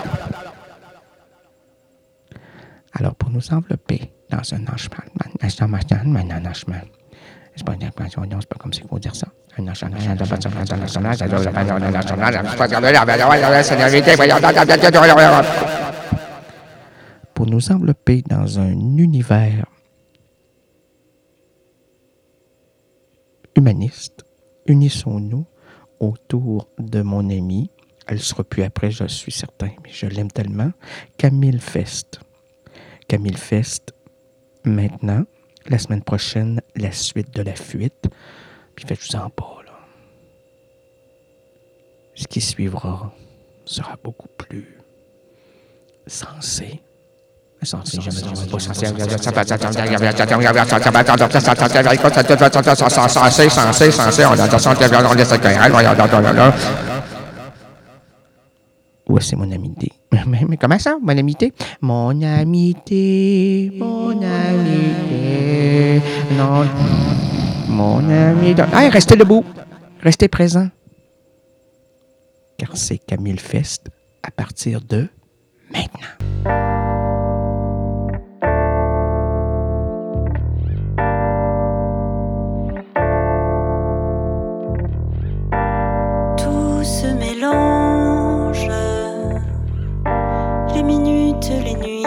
Alors, pour nous envelopper dans un enchement, un enchement, c'est pas une expression, c'est pas comme s'il faut dire ça. Un enchement, pour nous envelopper dans un univers humaniste, unissons-nous autour de mon amie, elle ne sera plus après, je suis certain, mais je l'aime tellement, Camille Fest. Camille Fest, maintenant, la semaine prochaine, la suite de la fuite. Puis faites-vous-en pas, là. Ce qui suivra sera beaucoup plus sensé. Sensé, jamais pas sensé. Sensé, sensé, sensé, on entend ça, on laisse ça. Ouais, c'est mon amitié. Mais, mais comment ça, mon amitié? Mon amitié, mon amitié, non, mon ami... Hey, restez debout, restez présent. Car c'est Camille Fest à partir de maintenant. Tout se mélange, les minutes, les nuits,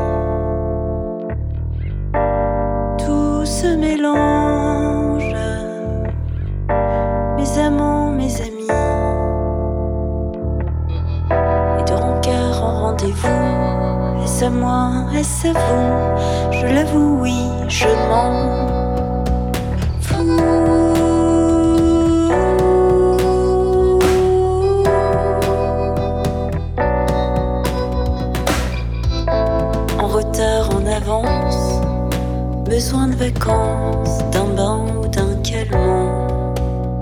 tout se mélange, mes amants, mes amis, et de rencard en rendez-vous. Est-ce à moi, est-ce à vous? Je l'avoue, oui, je m'en fous. En avance, besoin de vacances, d'un bain ou d'un calmant.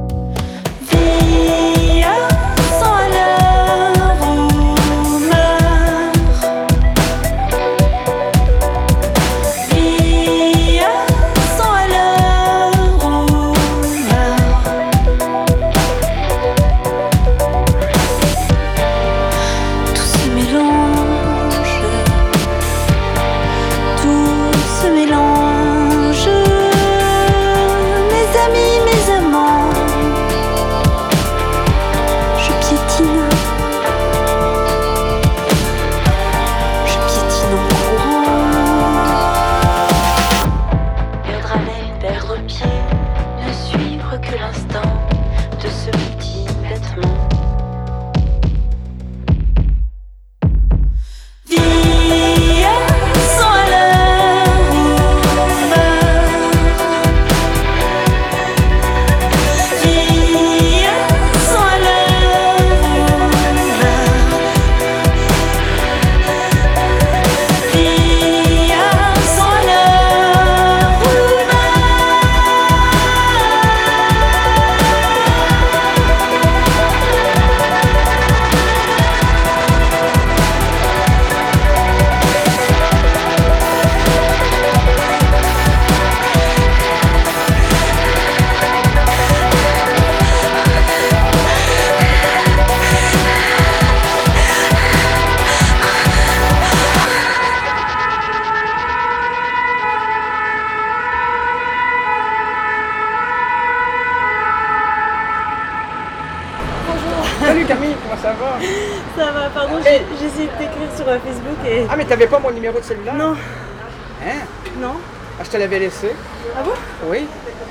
Vie à cent à l'heure ou meurt. Vie à cent Salut Camille, comment ça va? Ça va, pardon, j'ai j'ai essayé de t'écrire sur euh, Facebook et... Ah, mais t'avais pas mon numéro de cellulaire? Non, Hein? non. Ah, je te l'avais laissé. Ah bon? Oui.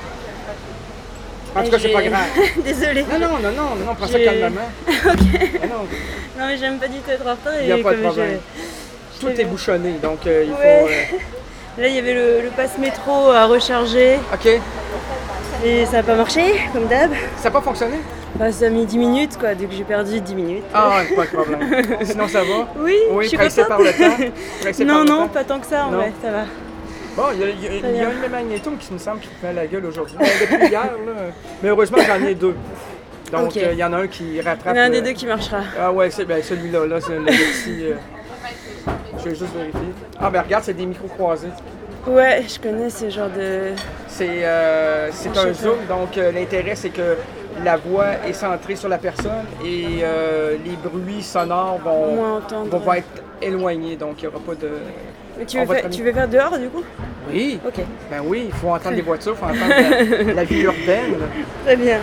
En tout Eh, cas, c'est j'ai- pas grave. Désolée. Non, non, non, non, non, non, prends ça J'ai- calmement. Ok. Ah non, Non, mais j'aime pas du tout être en retard il et n'y a pas de comme problème. je- Tout je- est bouchonné, donc euh, il Ouais. faut... euh, Là, il y avait le, le pass métro à recharger OK. et ça n'a pas marché, comme d'hab. Ça n'a pas fonctionné? Bah, ça a mis dix minutes, quoi, donc j'ai perdu dix minutes. Ah, ouais, pas de problème. Sinon, ça va? Oui, Oui, je suis pressé contente. par le temps. Pressé par Non, le non, temps. pas tant que ça, en Non. vrai, ça va. Bon, il y a, il y a- Très il y a bien. un de mes magnétomes qui me semble qui me fait la gueule aujourd'hui. Ben, depuis hier, là. Mais heureusement, j'en ai deux. Donc, Ok. euh, il y en a un qui Il rattrape... y en a un le- des deux qui marchera. Ah ouais, c'est ben, celui-là, là, c'est le petit... euh, Je vais juste vérifier. Ah ben regarde, c'est des micros croisés. Ouais, je connais ce genre de... C'est euh, c'est Je sais un pas. zoom, donc euh, l'intérêt c'est que la voix est centrée sur la personne et euh, les bruits sonores vont, Moins entendre. vont, vont être éloignés, donc il n'y aura pas de... Mais tu On veux, va faire, te- tu veux faire dehors, du coup? Oui, Ok, ben oui, il faut entendre les voitures, il faut entendre la, la vie urbaine. très bien.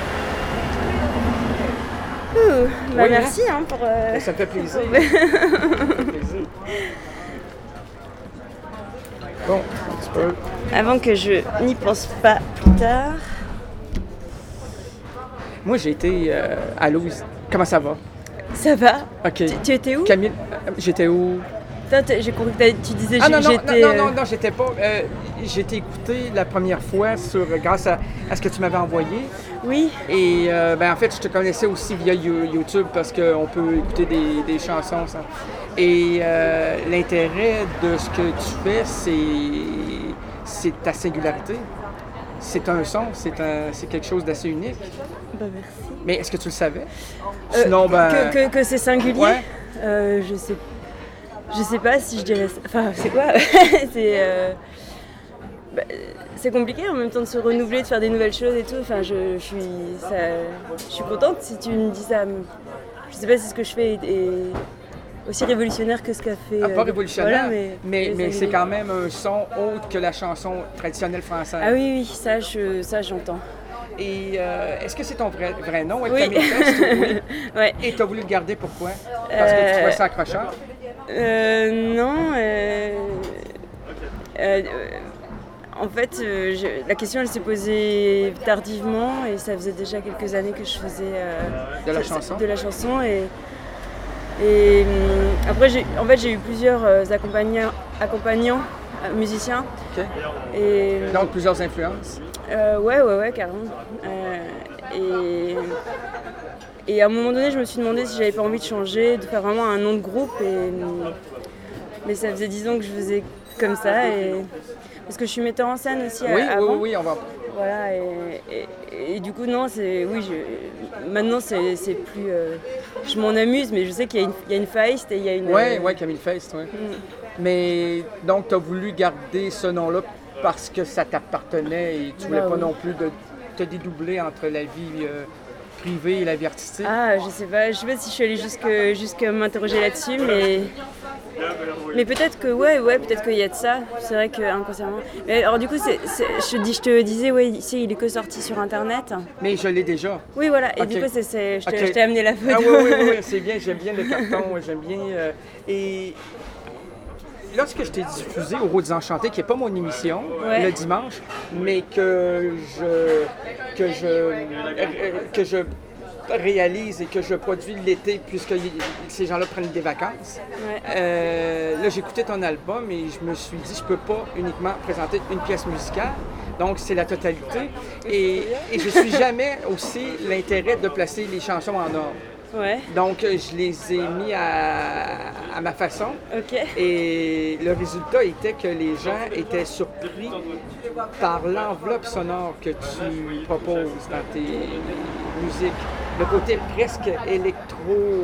Ouh, bah Oui, merci hein, pour... euh, Ben, ça me fait plaisir. pour- Ça me fait plaisir. Bon, un petit peu. Avant que je n'y pense pas plus tard. Moi j'ai été euh, à Louise. Comment ça va? Ça va? Ok. Tu, tu étais où? Camille, euh, j'étais où? Toi, t'as- j'ai compris que t'as- tu disais Ah j'ai- non, non, j'étais... non, non, euh, non, non, j'étais pas. euh, j'ai été écouté la première fois sur, grâce à, à ce que tu m'avais envoyé. Oui, Et euh, ben, en fait, je te connaissais aussi via You- YouTube parce qu'on peut écouter des, des chansons. Ça. Et euh, l'intérêt de ce que tu fais, c'est, c'est ta singularité. C'est un son, c'est, un, c'est quelque chose d'assez unique. bah merci. Mais est-ce que tu le savais? Euh, Sinon, ben. que, que, que c'est singulier? Ouais. Euh, je sais... Je sais pas si je dirais... ça. Enfin, c'est quoi? C'est... euh, bah, c'est compliqué en même temps de se renouveler, de faire des nouvelles choses et tout. Enfin, je, je suis... Ça, je suis contente si tu me dis ça. Je sais pas si ce que je fais est, est aussi révolutionnaire que ce qu'a fait... Ah, pas euh, révolutionnaire, voilà, mais, mais, mais c'est singulier. quand même un son autre que la chanson traditionnelle française. Ah oui, oui, ça, je, ça j'entends. Et euh, est-ce que c'est ton vrai, vrai nom, Oui. Camille Fest? Oui. Ouais. Et tu as voulu le garder, pourquoi? Parce que tu Euh, trouvais ça accrocheur? Euh, non. euh, euh, euh, en fait, euh, je- la question, elle s'est posée tardivement et ça faisait déjà quelques années que je faisais euh, De la ça- chanson? de la chanson et et hum, après, j'ai, en fait, j'ai eu plusieurs euh, accompagnants, accompagnants euh, musiciens OK. et Donc, plusieurs influences. euh, ouais, ouais, ouais, carrément. Euh, et, et à un moment donné, je me suis demandé si j'avais pas envie de changer, de faire vraiment un nom de groupe. Et, mais ça faisait dix ans que je faisais comme ça. Et, parce que je suis metteur en scène aussi Oui, oui, avant. oui, oui, on va... Voilà, et, et- et du coup, non, c'est. Oui, je, maintenant, c'est, c'est plus. euh, je m'en amuse, mais je sais qu'il y a une, il y a une Feist et il y a une. Oui, euh, oui, Camille Fest, oui. mm. Mais donc, tu as voulu garder ce nom-là parce que ça t'appartenait et tu voulais Ah, pas oui. non plus de te dédoubler entre la vie euh, privée et la vie artistique. Ah, je sais pas, je sais pas si je suis allée jusque, jusque m'interroger là-dessus, mais. Mais peut-être que, ouais, ouais, peut-être qu'il y a de ça. C'est vrai que inconsciemment. Mais alors, du coup, c'est, c'est- je, te dis, je te disais, ouais, ici, il est que sorti sur internet. Mais je l'ai déjà. Oui, voilà, et Ok. du coup, c'est, c'est- je, te- Ok. je t'ai amené la photo. Ah oui, oui, oui, oui, c'est bien, j'aime bien le carton, j'aime bien... euh, et lorsque je t'ai diffusé au Routes Enchantées, qui n'est pas mon émission, Ouais. le dimanche, mais que je, que je, euh, que je réalise et que je produis l'été, puisque y- ces gens-là prennent des vacances, Ouais. euh, là, j'écoutais ton album et je me suis dit, je peux pas uniquement présenter une pièce musicale. Donc, c'est la totalité. Et, et je suis jamais aussi l'intérêt de placer les chansons en ordre. Ouais, Donc, euh, je les ai mis à, à ma façon. ok. Et le résultat était que les gens étaient surpris par l'enveloppe sonore que tu proposes dans tes musiques. Le côté presque électro,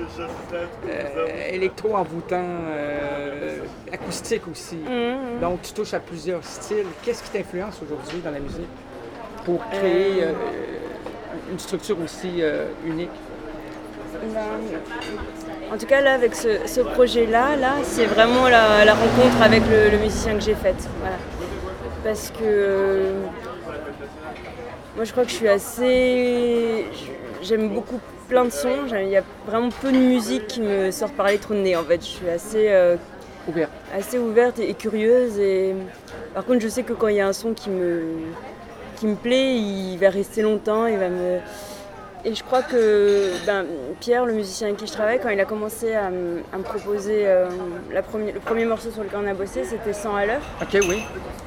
euh, électro-envoûtant, euh, acoustique aussi. Mhm. Donc, tu touches à plusieurs styles. Qu'est-ce qui t'influence aujourd'hui dans la musique pour créer euh, une structure aussi euh, unique? Ben, en tout cas, là, avec ce, ce projet-là, là, c'est vraiment la, la rencontre avec le, le musicien que j'ai faite. Voilà. Parce que euh, moi, je crois que je suis assez. J'aime beaucoup plein de sons. Il y a vraiment peu de musique qui me sort par les trous de nez. En fait, je suis assez, euh, Ouvert. assez ouverte et, et curieuse. Et... Par contre, je sais que quand il y a un son qui me, qui me plaît, il va rester longtemps. Il va me... Et je crois que ben, Pierre, le musicien avec qui je travaille, quand il a commencé à, me- à me proposer euh, la première- le premier morceau sur lequel on a bossé, c'était cent à l'heure. OK, oui.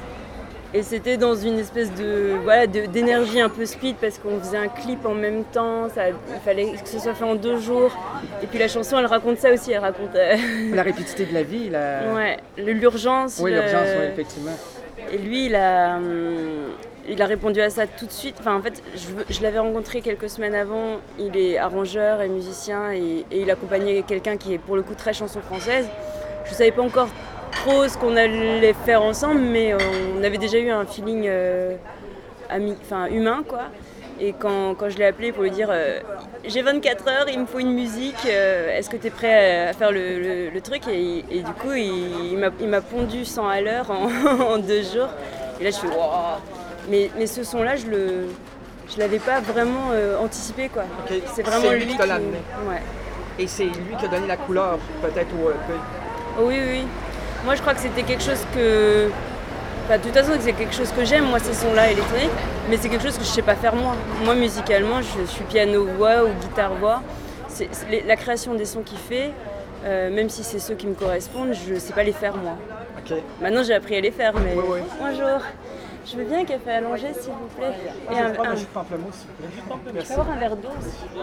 Et c'était dans une espèce de voilà de- d'énergie un peu speed parce qu'on faisait un clip en même temps, ça, il fallait que ce soit fait en deux jours. Et puis la chanson, elle raconte ça aussi, elle raconte euh, La répétitivité de la vie, la... ouais, le- l'urgence. Oui, le- l'urgence, oui, effectivement. Et lui, il a, hum, il a répondu à ça tout de suite. Enfin, en fait, je, je l'avais rencontré quelques semaines avant. Il est arrangeur et musicien et, et il accompagnait quelqu'un qui est pour le coup très chanson française. Je ne savais pas encore trop ce qu'on allait faire ensemble, mais on avait déjà eu un feeling euh, ami, enfin, humain, quoi. Et quand, quand je l'ai appelé pour lui dire euh, j'ai vingt-quatre heures, il me faut une musique, euh, est-ce que tu es prêt à faire le, le- le truc et, et du coup, il, il m'a, il m'a pondu cent à l'heure en, en deux jours. Et là, je suis waouh. Mais, mais ce son-là, je le, je l'avais pas vraiment euh, anticipé, quoi. Ok. C'est vraiment C'est lui lui qui qui. t'a l'amené. Ouais. Et c'est lui qui a donné la couleur, peut-être, au E P. Oh oui, oui, oui. Moi, je crois que c'était quelque chose que. Enfin, de toute façon, c'est quelque chose que j'aime, moi, ces sons-là électroniques, mais c'est quelque chose que je sais pas faire moi. Moi, musicalement, je suis piano-voix ou guitare-voix. C'est, c'est les- la création des sons qu'il fait, euh, même si c'est ceux qui me correspondent, je sais pas les faire moi. OK. Maintenant, j'ai appris à les faire, mais. Oui, oui. Bonjour. Je veux bien un café allongé, s'il vous plaît. Et un, un... de pamplemousse, s'il vous plaît. Je peux avoir un verre d'eau aussi.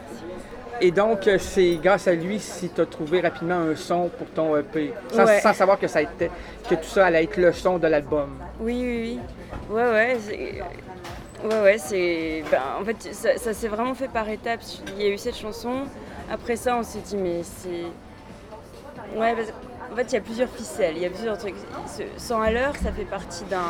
Et donc, euh, c'est grâce à lui si tu as trouvé rapidement un son pour ton E P, sans, Ouais. sans savoir que, ça était, que tout ça allait être le son de l'album. Oui, oui, oui. Ouais, ouais. C'est... Ouais, ouais, c'est. Ben, en fait, ça, ça s'est vraiment fait par étapes. Il y a eu cette chanson. Après ça, on s'est dit, mais c'est. Ouais, parce... en fait, il y a plusieurs ficelles, il y a plusieurs trucs. Ce cent à l'heure, ça fait partie d'un.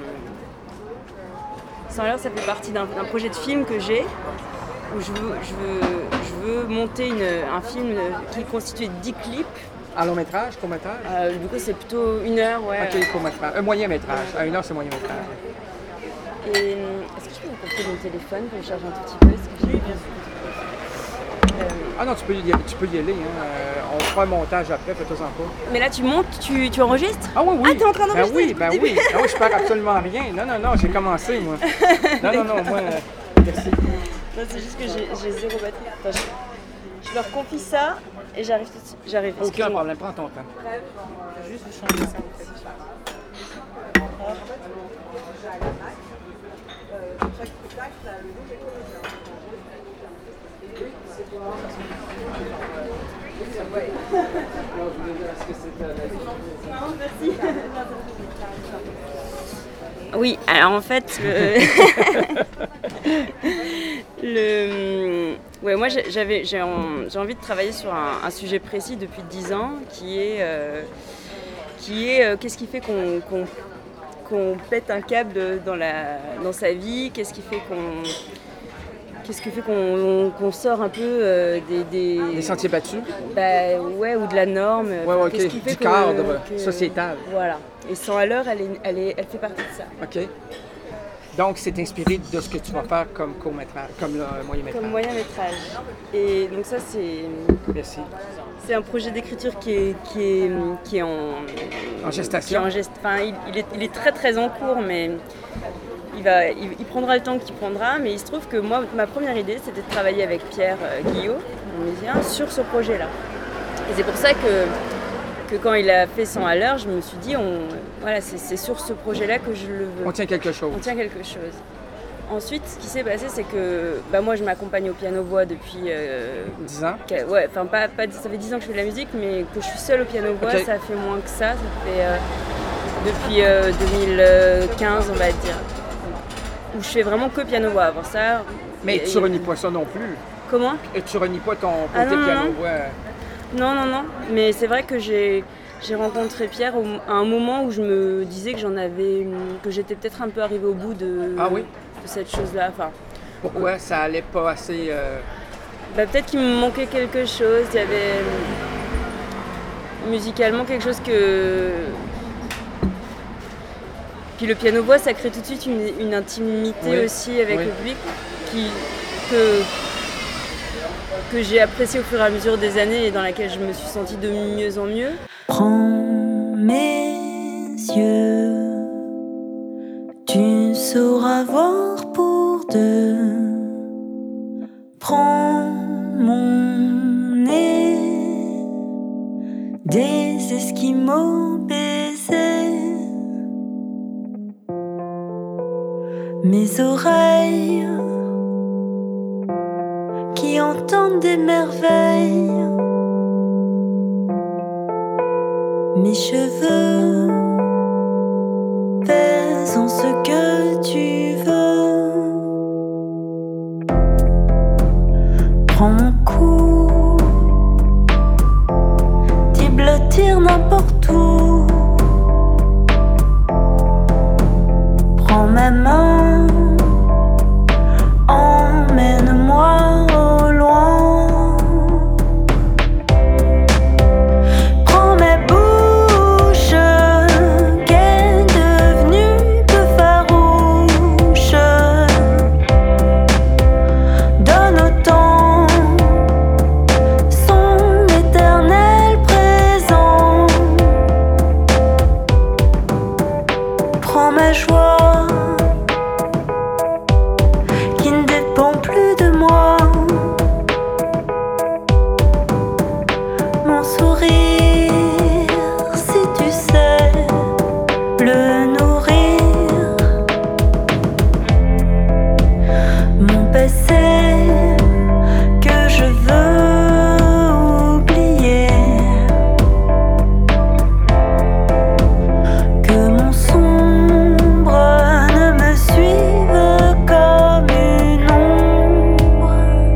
cent à l'heure, ça fait partie d'un, d'un projet de film que j'ai. Où je veux, je veux, je veux monter une, un film qui est constitué de dix clips. En long métrage, court métrage? Euh, du coup, c'est plutôt une heure, ouais. OK, court métrage. Un moyen métrage. À une heure, c'est moyen métrage. Et euh, est-ce que je peux vous porter mon téléphone pour le charger un tout petit peu? Est-ce que j'ai bien sûr. Ah non, tu peux y aller, tu peux y aller hein. Euh, on fera un montage après, fais-toi-en pas. Mais là, tu montes, tu, tu enregistres? Ah oui, oui. Ah, t'es en train Ben d'enregistrer oui, depuis ben le oui. début. Ah oui, je perds absolument rien. Non, non, non, j'ai commencé, moi. Non, non, non, moi, euh, merci. Non, c'est juste que j'ai, j'ai zéro batterie. Attends, je, je leur confie ça et j'arrive tout de suite. J'arrive. Aucun excuse-moi. problème, prends ton temps. Je vais juste vous changer ça. en fait. Oui, alors en fait, le, le- ouais, moi j'ai- j'avais, j'ai, en- j'ai envie de travailler sur un, un sujet précis depuis dix ans, qui est, euh, qui est euh, qu'est-ce qui fait qu'on, qu'on, qu'on pète un câble dans, la, dans sa vie, qu'est-ce qui fait qu'on, qu'est-ce qui fait qu'on, qu'on sort un peu euh, des, des, Des sentiers battus? bah, ouais, ou de la norme. Ouais, ouais, Qu'est-ce ok, qui fait du que- cadre que- sociétal. Voilà. Et cent à l'heure, elle, est, elle, est, elle fait partie de ça. OK. Donc, c'est inspiré de ce que tu vas faire comme court-métrage, comme le moyen métrage. Comme moyen métrage. Et donc ça, c'est, Merci. c'est un projet d'écriture qui est, qui est, qui est en... En gestation. qui est en gest- enfin, il, il est, il est très très en cours, mais il, va, il, il prendra le temps qu'il prendra. Mais il se trouve que moi, ma première idée, c'était de travailler avec Pierre euh, Guillot, mon musicien, sur ce projet-là. Et c'est pour ça que, que quand il a fait cent à l'heure, je me suis dit, on, voilà, c'est, c'est sur ce projet-là que je le veux. On tient quelque chose. On tient quelque chose. Ensuite, ce qui s'est passé, c'est que bah, moi, je m'accompagne au piano-voix depuis... euh, dix ans? que- ouais, enfin, pas, pas, ça fait dix ans que je fais de la musique, mais que je suis seule au piano-voix, Ok. ça fait moins que ça. Ça fait euh, depuis euh, deux mille quinze, on va dire. Où je fais vraiment que piano-voix. Avant ça... Mais il y a- tu renies pas ça non plus. Comment? Et tu renies pas ton côté Ah non, non, piano-voix. Non, non, non. Mais c'est vrai que j'ai, j'ai rencontré Pierre au- à un moment où je me disais que j'en avais une- que j'étais peut-être un peu arrivée au bout de, Ah oui? de cette chose-là. Enfin, Pourquoi ça allait pas assez... euh, bah, peut-être qu'il me manquait quelque chose. Il y avait euh, musicalement quelque chose que. Puis le piano-voix, ça crée tout de suite une, une intimité Oui. aussi avec Oui. le public qui, que, que j'ai appréciée au fur et à mesure des années et dans laquelle je me suis sentie de mieux en mieux. Prends mes yeux, tu sauras voir pour deux. Prends mon nez, des esquimaux baisers. Mes oreilles qui entendent des merveilles. Mes cheveux pèsent en ce que tu veux. Prends mon cou, t'y blottir n'importe où. Prends ma main, emmène-moi au loin. Prends ma bouche, qu'est devenue peu farouche. Donne au temps son éternel présent. Prends ma joie qui ne dépend plus de moi. Mon sourire, si tu sais le nourrir. Mon passé que je veux oublier. Que mon sombre ne me suive comme une ombre.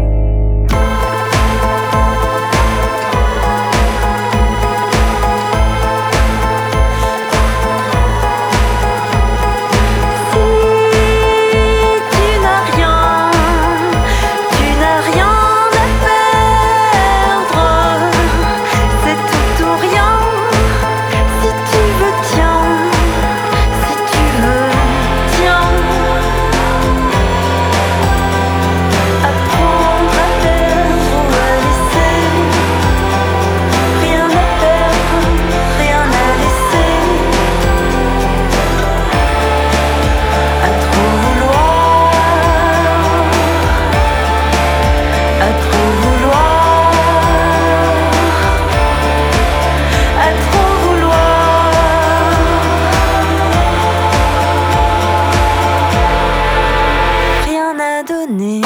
Si tu n'as rien, tu n'as rien à perdre. C'est tout ou rien. Si tu veux, tiens. Si tu veux, tiens. Apprendre à perdre ou à laisser. Rien à perdre, rien à laisser. À trop vouloir, à trop vouloir, à trop vouloir. Rien à donner.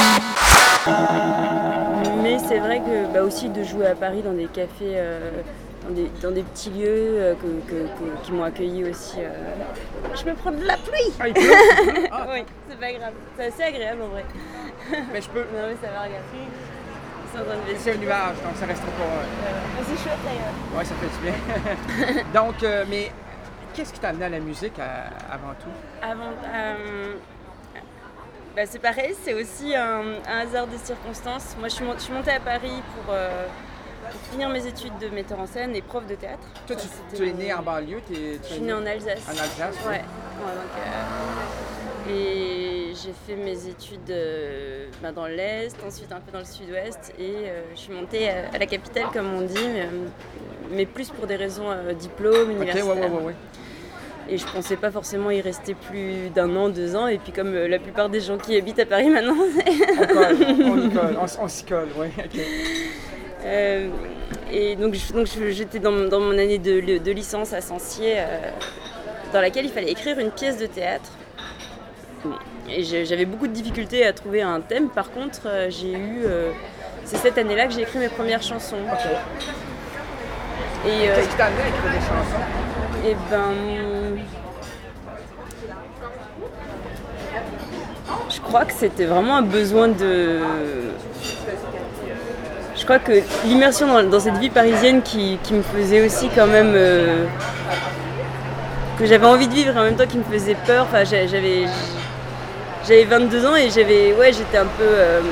Mais c'est vrai que bah, aussi de jouer à Paris dans des cafés, euh, dans, des, dans des petits lieux euh, que, que- que- qui m'ont accueilli aussi. euh. Je me prends de la pluie. Ah, il pleut? Ah. Oui, c'est pas grave. C'est assez agréable en vrai. Mais je peux. Non mais ça va, regarde. Ils sont en train de baisser. C'est un nuage, donc ça restera pas. Ah, c'est chouette d'ailleurs. Ouais, ça fait du bien. Donc, euh, mais qu'est-ce qui t'a amené à la musique à- avant tout? Avant, euh, bah, c'est pareil, c'est aussi un, un hasard des circonstances. Moi, je suis, mon- je suis montée à Paris pour, euh, pour finir mes études de metteur en scène et prof de théâtre. Toi, tu, C'était tu es mon- né en banlieue? t'es- Je tu es suis né née en Alsace. En Alsace, oui. Ouais. Ouais, donc, euh, et j'ai fait mes études euh, bah, dans l'Est, ensuite un peu dans le Sud-Ouest, et euh, je suis montée à, à la capitale, comme on dit, mais, mais plus pour des raisons euh, diplôme, Ok, ouais, universitaire. ouais, ouais, ouais. Et je pensais pas forcément y rester plus d'un an, deux ans. Et puis comme euh, la plupart des gens qui habitent à Paris maintenant, On colle, on y colle, on, s- on s'y colle, oui. ok. euh, et donc, je- donc je- j'étais dans, mon- dans mon année de, de licence à Sancier, euh, dans laquelle il fallait écrire une pièce de théâtre. Bon. Et je- j'avais beaucoup de difficultés à trouver un thème. Par contre, euh, j'ai eu, euh, c'est cette année-là que j'ai écrit mes premières chansons. Ok. Et euh, Qu'est-ce qui t'a amené à écrire des chansons? et ben, je crois que c'était vraiment un besoin de. Je crois que l'immersion dans, dans cette vie parisienne qui, qui me faisait aussi quand même. euh, que j'avais envie de vivre et en même temps qui me faisait peur. Enfin, j'a- j'avais. J'avais vingt-deux ans et j'avais. Ouais, j'étais un peu. euh,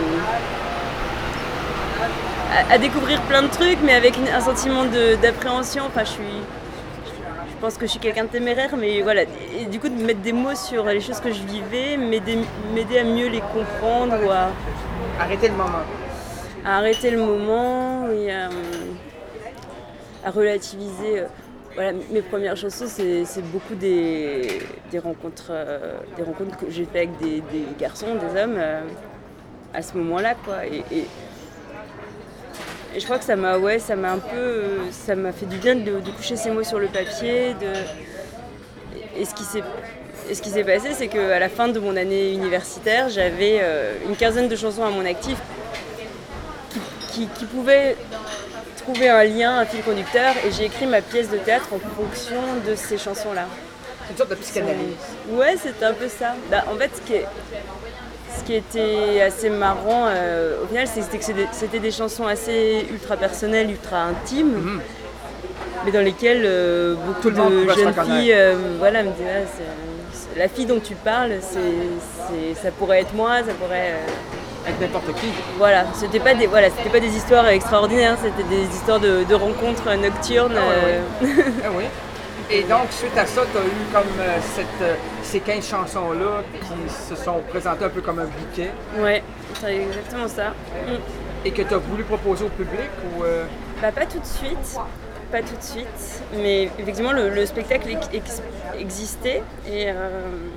à, à découvrir plein de trucs, mais avec une- un sentiment de- d'appréhension. Enfin, je suis. Je pense que je suis quelqu'un de téméraire, mais voilà. Et du coup, de mettre des mots sur les choses que je vivais, m'aider m'aider à mieux les comprendre ou à. Arrêtez le moment. à arrêter le moment et à, à relativiser. Voilà, mes premières chansons, c'est, c'est beaucoup des, des, rencontres, euh, des rencontres que j'ai fait avec des, des garçons, des hommes, euh, à ce moment-là, quoi. Et, et, et je crois que ça m'a, ouais, ça m'a un peu, ça m'a fait du bien de, de coucher ces mots sur le papier. De... Et ce qui s'est, et ce qui s'est passé, c'est qu'à la fin de mon année universitaire, j'avais euh, une quinzaine de chansons à mon actif qui, qui, qui pouvaient trouver un lien, un fil conducteur, et j'ai écrit ma pièce de théâtre en fonction de ces chansons-là. Une sorte de psychanalyse. Ouais, c'était un peu ça. Bah, en fait, ce qui, est, ce qui était assez marrant, euh, au final, c'était que c'était, c'était des chansons assez ultra personnelles, ultra intimes, mm-hmm. mais dans lesquelles euh, beaucoup de jeunes filles euh, voilà, me disaient ah, c'est, c'est, la fille dont tu parles, c'est, c'est, ça pourrait être moi, ça pourrait... Euh, avec n'importe qui. Voilà, c'était pas des, voilà, c'était pas des histoires extraordinaires, c'était des histoires de, de rencontres nocturnes. Ah, euh... oui. Ah, oui. Et donc, suite à ça, tu as eu comme euh, cette, euh, ces quinze chansons-là qui se sont présentées un peu comme un bouquet. Ouais, c'est exactement ça. Mm. Et que tu as voulu proposer au public ou euh... Bah, pas tout de suite. Pas tout de suite. Mais effectivement, le, le spectacle ex- existait. Et. Euh...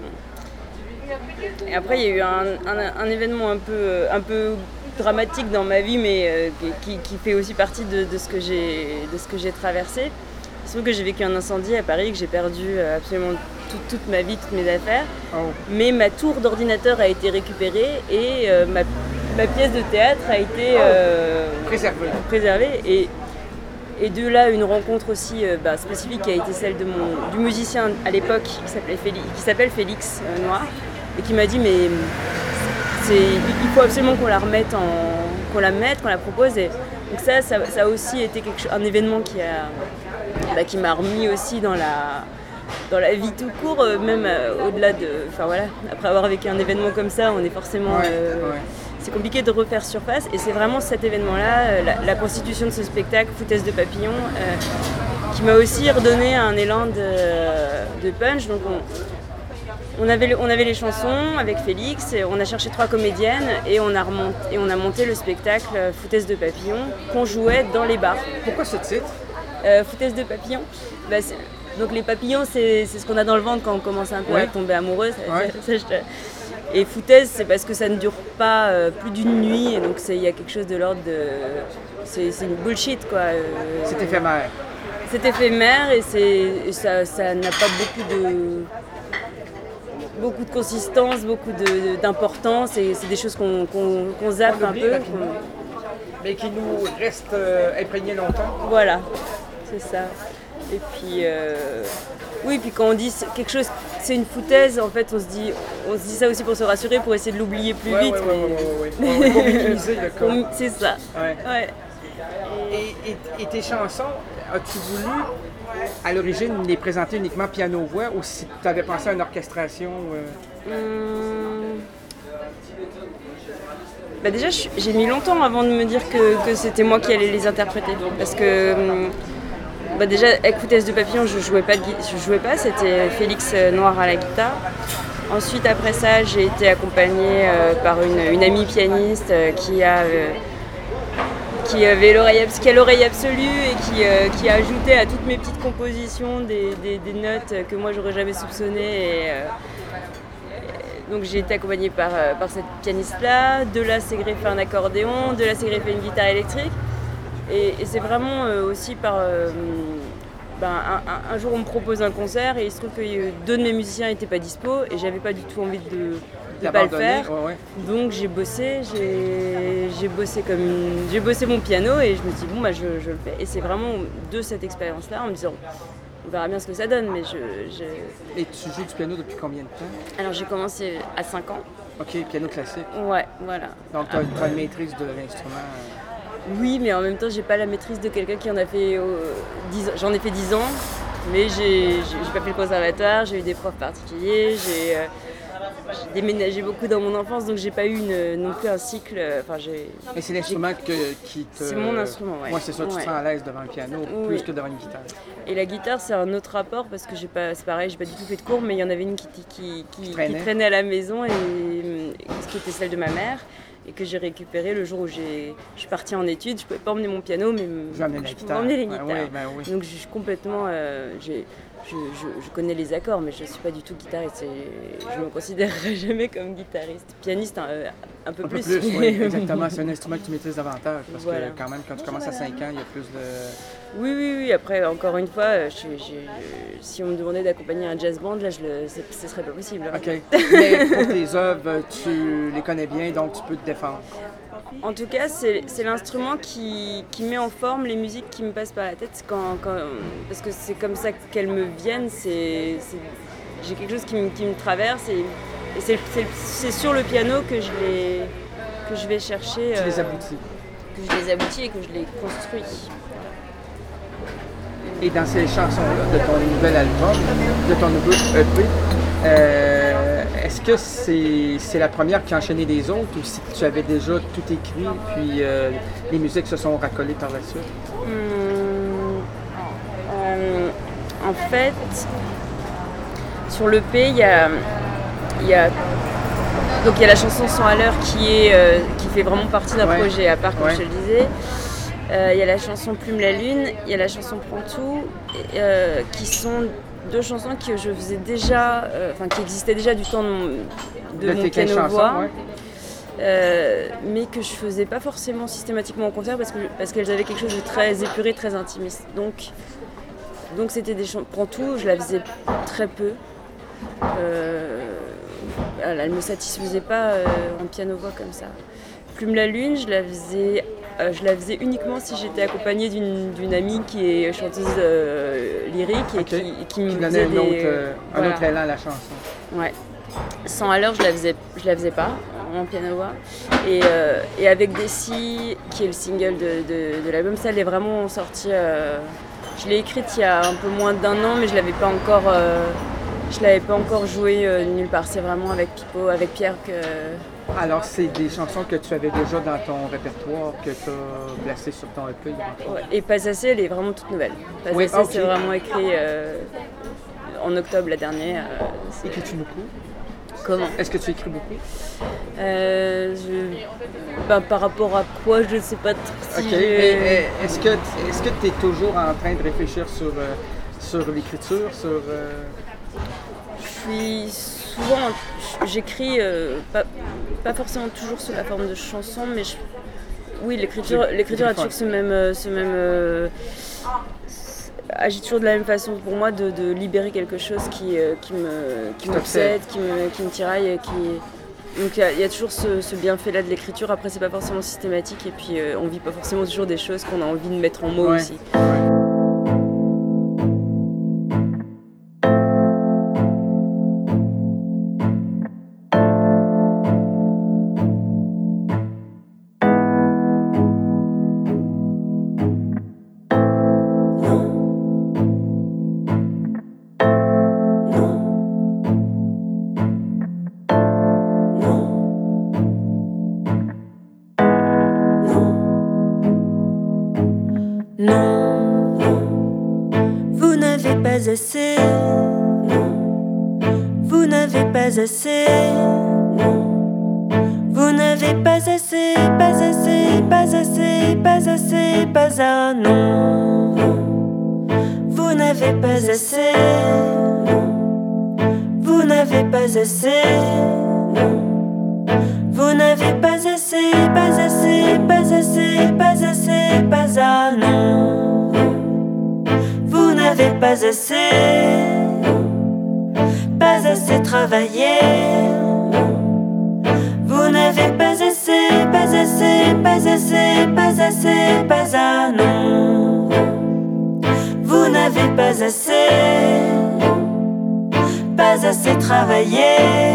Et après, il y a eu un, un, un événement un peu, un peu dramatique dans ma vie, mais euh, qui, qui fait aussi partie de, de, ce que j'ai, de ce que j'ai traversé. Il se trouve que j'ai vécu un incendie à Paris, que j'ai perdu absolument tout, toute ma vie, toutes mes affaires. Oh. Mais ma tour d'ordinateur a été récupérée et euh, ma, ma pièce de théâtre a été euh, oh. préservée. préservée. Et, et de là, une rencontre aussi euh, bah, spécifique qui a été celle de mon, du musicien à l'époque qui, s'appelait Félix, qui s'appelle Félix euh, Noir. Et qui m'a dit mais c'est, il faut absolument qu'on la remette, en, qu'on la mette, qu'on la propose. Et donc ça, ça, ça a aussi été quelque chose, un événement qui, a, bah, qui m'a remis aussi dans la, dans la vie tout court, même euh, au-delà de... Enfin voilà, après avoir vécu un événement comme ça, on est forcément... Ouais, euh, ouais. C'est compliqué de refaire surface. Et c'est vraiment cet événement-là, la, la constitution de ce spectacle, Foutaise de Papillon, euh, qui m'a aussi redonné un élan de, de punch. Donc on, On avait, on avait les chansons avec Félix, on a cherché trois comédiennes et on a, remonté, et on a monté le spectacle Foutaise de Papillon qu'on jouait dans les bars. Pourquoi ce titre euh, Foutaise de Papillon bah, donc les papillons, c'est, c'est ce qu'on a dans le ventre quand on commence un peu ouais. à tomber amoureux. Ça, ouais. ça, ça, je... Et foutaise, c'est parce que ça ne dure pas euh, plus d'une nuit, et donc il y a quelque chose de l'ordre de... C'est, c'est une bullshit, quoi. Euh, c'est éphémère. C'est éphémère et, c'est, et ça, ça n'a pas beaucoup de... beaucoup de consistance, beaucoup de, d'importance, et c'est des choses qu'on, qu'on, qu'on zappe un peu. Mais qui nous restent euh, imprégnés longtemps. Voilà, c'est ça. Et puis, euh, oui, puis quand on dit quelque chose, c'est une foutaise, en fait, on se dit, on se dit ça aussi pour se rassurer, pour essayer de l'oublier plus ouais, vite. Ouais, mais... ouais, ouais, ouais. Pour minimiser le cas. C'est ça. Ouais. Ouais. Et, et, et tes chansons, as-tu voulu à l'origine les présenter uniquement piano-voix, ou si tu avais pensé à une orchestration euh... hum... bah déjà, j'ai mis longtemps avant de me dire que, que c'était moi qui allais les interpréter, parce que bah déjà avec Foutaise de Papillon, je jouais pas, de, je jouais pas, c'était Félix Noir à la guitare. Ensuite, après ça, j'ai été accompagnée euh, par une, une amie pianiste euh, qui a euh, qui avait l'oreille, qui a l'oreille absolue et qui, euh, qui a ajouté à toutes mes petites compositions des, des, des notes que moi j'aurais jamais soupçonnées. Et, euh, et donc j'ai été accompagnée par, euh, par cette pianiste-là. De là s'est greffé un accordéon, de là s'est greffé une guitare électrique. Et, et c'est vraiment euh, aussi par... Euh, ben, un, un, un jour on me propose un concert et il se trouve que deux de mes musiciens n'étaient pas dispo et j'avais pas du tout envie de... de pas le faire, ouais, ouais. Donc j'ai bossé, j'ai, j'ai bossé comme une... j'ai bossé mon piano et je me suis dit bon bah je, je le fais. Et c'est vraiment de cette expérience-là en me disant on verra bien ce que ça donne, mais je, je... Et tu joues du piano depuis combien de temps? Alors j'ai commencé à cinq ans. Ok, piano classique. Ouais, voilà. Donc tu as ah. une maîtrise de l'instrument. Oui, mais en même temps j'ai pas la maîtrise de quelqu'un qui en a fait euh, dix ans. J'en ai fait dix ans, mais j'ai, j'ai, j'ai pas fait le conservatoire, j'ai eu des profs particuliers, j'ai... Euh... J'ai déménagé beaucoup dans mon enfance, donc j'ai pas eu une, non plus un cycle. Enfin, j'ai. Mais c'est l'instrument que, qui te. C'est mon instrument, ouais. Moi, c'est ça, tu ouais. te sens à l'aise devant le piano oui. plus que devant une guitare. Et la guitare, c'est un autre rapport parce que j'ai pas, c'est pareil, j'ai pas du tout fait de cours, mais il y en avait une qui, qui, qui, qui, traînait. qui traînait à la maison, et, et qui était celle de ma mère. et que j'ai récupéré le jour où j'ai, je suis partie en études. Je pouvais pas emmener mon piano, mais m- J'ai amené la je pouvais guitare. emmener les Ouais, guitares. ouais, ben oui. Donc je suis complètement, euh, j'ai, je, je- je connais les accords, mais je suis pas du tout guitariste. Et je me considérerai jamais comme guitariste. Pianiste un, un peu Un peu plus. plus, oui, exactement. C'est un instrument que tu maîtrises davantage parce Voilà. que quand même, quand tu commences à cinq ans, il y a plus de... Oui, oui, oui. Après, encore une fois, euh, je- je- si on me demandait d'accompagner un jazz band, là, je le, c'est- ce serait pas possible. hein. OK. Mais pour tes œuvres, tu les connais bien, donc tu peux te défendre. En tout cas, c'est c'est l'instrument qui, qui met en forme les musiques qui me passent par la tête quand, quand- parce que c'est comme ça qu'elles me viennent. C'est, c'est- j'ai quelque chose qui me, qui me traverse et, et c'est, c'est- c'est sur le piano que je les, que je vais chercher. Tu les euh, aboutis. que je les aboutis et que je les construis. Et dans ces chansons-là, de ton nouvel album, de ton nouveau E P, euh, est-ce que c'est, c'est la première qui a enchaîné les autres ou si tu avais déjà tout écrit puis euh, les musiques se sont racolées par la suite? Hum, euh, en fait, sur l'E P, il y a, il y a donc il y a la chanson cent à l'heure qui est euh, qui fait vraiment partie d'un Ouais. projet à part, comme Ouais. je te le disais. Euh, Il y a la chanson Plume la Lune, il y a la chanson Prends tout, et, euh, qui sont deux chansons que je faisais déjà, euh, enfin qui existaient déjà du temps de mon, de De mon tes quinze piano-voix. chansons, ouais. Euh, mais que je faisais pas forcément systématiquement au concert parce que parce qu'elles avaient quelque chose de très épuré, très intimiste. Donc donc c'était des chansons. Prends tout, je la faisais très peu. Euh, elle, elle me satisfaisait pas euh, en piano voix comme ça. Plume la Lune, je la faisais euh, je la faisais uniquement si j'étais accompagnée d'une d'une amie qui est chanteuse euh, lyrique et Ok. qui, qui me Qui faisait donnait un des autre, euh, un voilà. autre élan à la chanson. Ouais. cent à l'heure, je la faisais, je la faisais pas en piano voix. Et, euh, et avec Desi, qui est le single de, de, de l'album, ça elle est vraiment sortie. euh, je l'ai écrite il y a un peu moins d'un an, mais je l'avais pas encore, euh, je l'avais pas encore jouée euh, nulle part. C'est vraiment avec Pipo, avec Pierre que. Alors, c'est des chansons que tu avais déjà dans ton répertoire, que tu as placées sur ton E P. donc. Ouais. Et Pas assez, elle est vraiment toute nouvelle. Pas Oui, assez, ok. c'est vraiment écrit euh, en octobre la dernière. euh, c'est- Écris-tu beaucoup? Comment Est-ce que tu écris beaucoup? Euh, je- bah, par rapport à quoi, je ne sais pas trop si OK. je- Mais, euh, est-ce que est-ce que tu es toujours en train de réfléchir sur, euh, sur l'écriture, sur... euh, Je suis souvent, j'écris euh, pas, pas forcément toujours sous la forme de chansons, mais je- oui, l'écriture, C'est- l'écriture a c'est toujours ce même, euh, ce même euh, agit toujours de la même façon pour moi de, de libérer quelque chose qui, euh, qui me, qui m'obsède, qui me, qui me tiraille, et qui donc il y a- il y, a toujours ce, ce bienfait-là de l'écriture. Après, c'est pas forcément systématique, et puis euh, on vit pas forcément toujours des choses qu'on a envie de mettre en mots Ouais. aussi. Non, vous n'avez pas assez. Vous n'avez pas assez. Vous n'avez pas assez, pas assez, pas assez, pas assez, pas un non. Vous n'avez pas assez. Vous n'avez pas assez. Vous n'avez pas assez, pas assez, pas assez, pas assez, pas un non. Vous n'avez pas assez, pas assez travaillé. Vous n'avez pas assez, pas assez, pas assez, pas assez, pas un non. Vous n'avez pas assez, pas assez travaillé.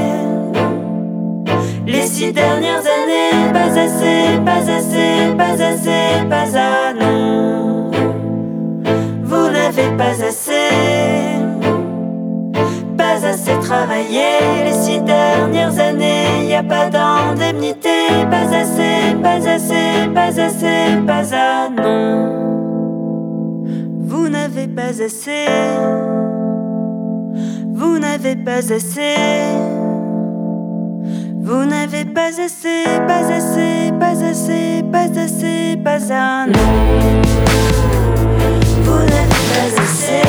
Les six dernières années, pas assez, pas assez, pas assez, pas un non. Vous n'avez pas assez, pas assez travaillé. Les six dernières années, y a pas d'indemnité, pas assez, pas assez, pas assez, pas un non. Vous n'avez pas assez, vous n'avez pas assez. Vous n'avez pas assez, pas assez, pas assez, pas assez, pas un non. Vous n'avez pas assez.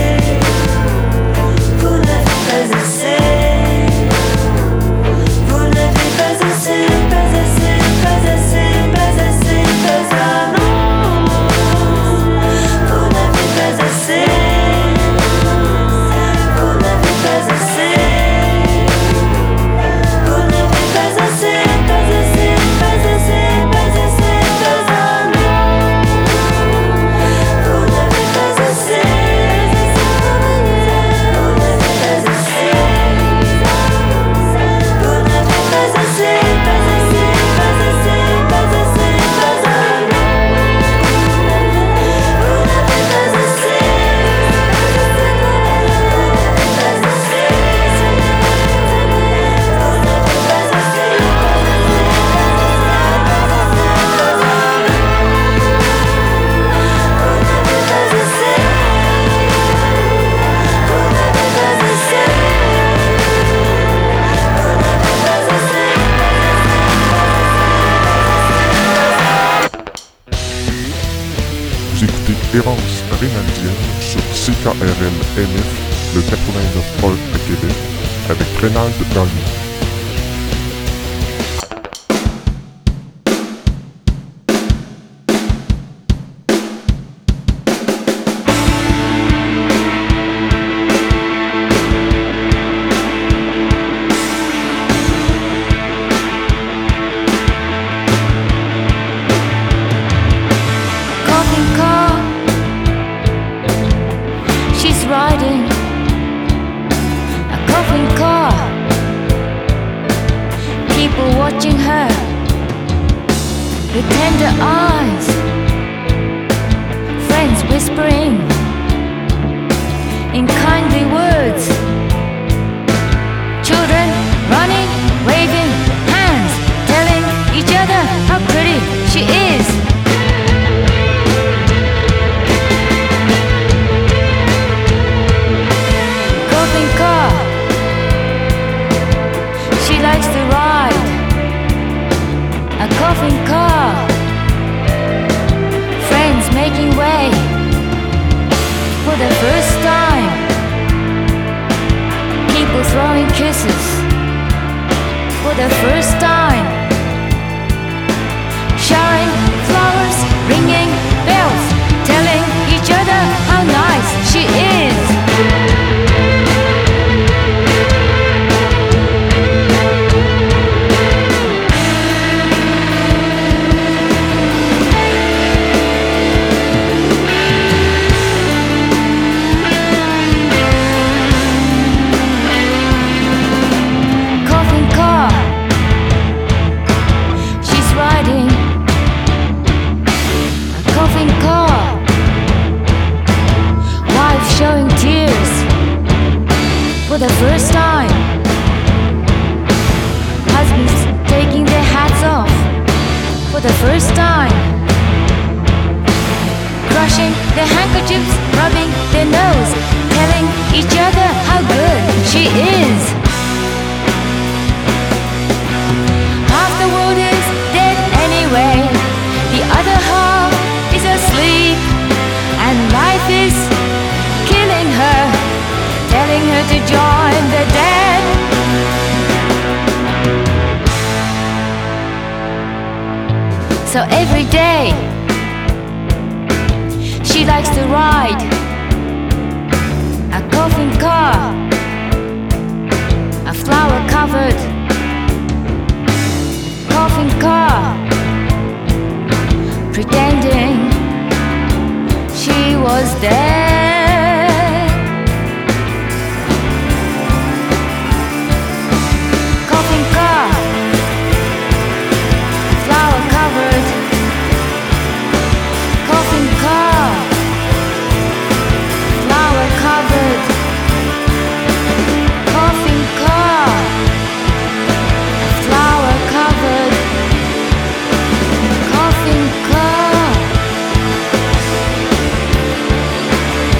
Vous n'avez pas assez. Vous n'avez pas assez, pas assez, pas assez, pas assez, pas un non. Vous n'avez pas assez. Vous n'avez pas assez. Vous n'avez pas assez, pas assez, pas assez, pas assez, pas un non. Vous n'avez pas assez. Vous n'avez pas assez. Vous n'avez pas assez, pas assez, pas assez, pas assez, pas un non. Vous n'avez pas assez. Vous écoutez Errance Rhénaldienne sur C K R L M F, le quatre-vingt-neuf point un à Québec, avec Rénald dans le micro. Coffin car, she's riding a coffin car. People watching her with tender eyes, friends whispering in kindly words, children running, waving hands, telling each other how pretty she is. Coffin car, she likes to ride a coffin car. Friends making way for the first time. People throwing kisses for the first time. Showering flowers, ringing bells, telling each other how nice she is. Coffin car, she's riding a coffin car. Wife showing tears for the first time. Husbands taking their hats off for the first time. Crushing their handkerchiefs, rubbing their nose, telling each other how good she is. Half the world is dead anyway, the other half is asleep, and life is killing her, telling her to join the dead. So every day she likes to ride a coffin car, a flower covered coffin car, pretending she was dead. Coffin car, flower covered coffin car, flower covered coffin car, flower covered coffin car.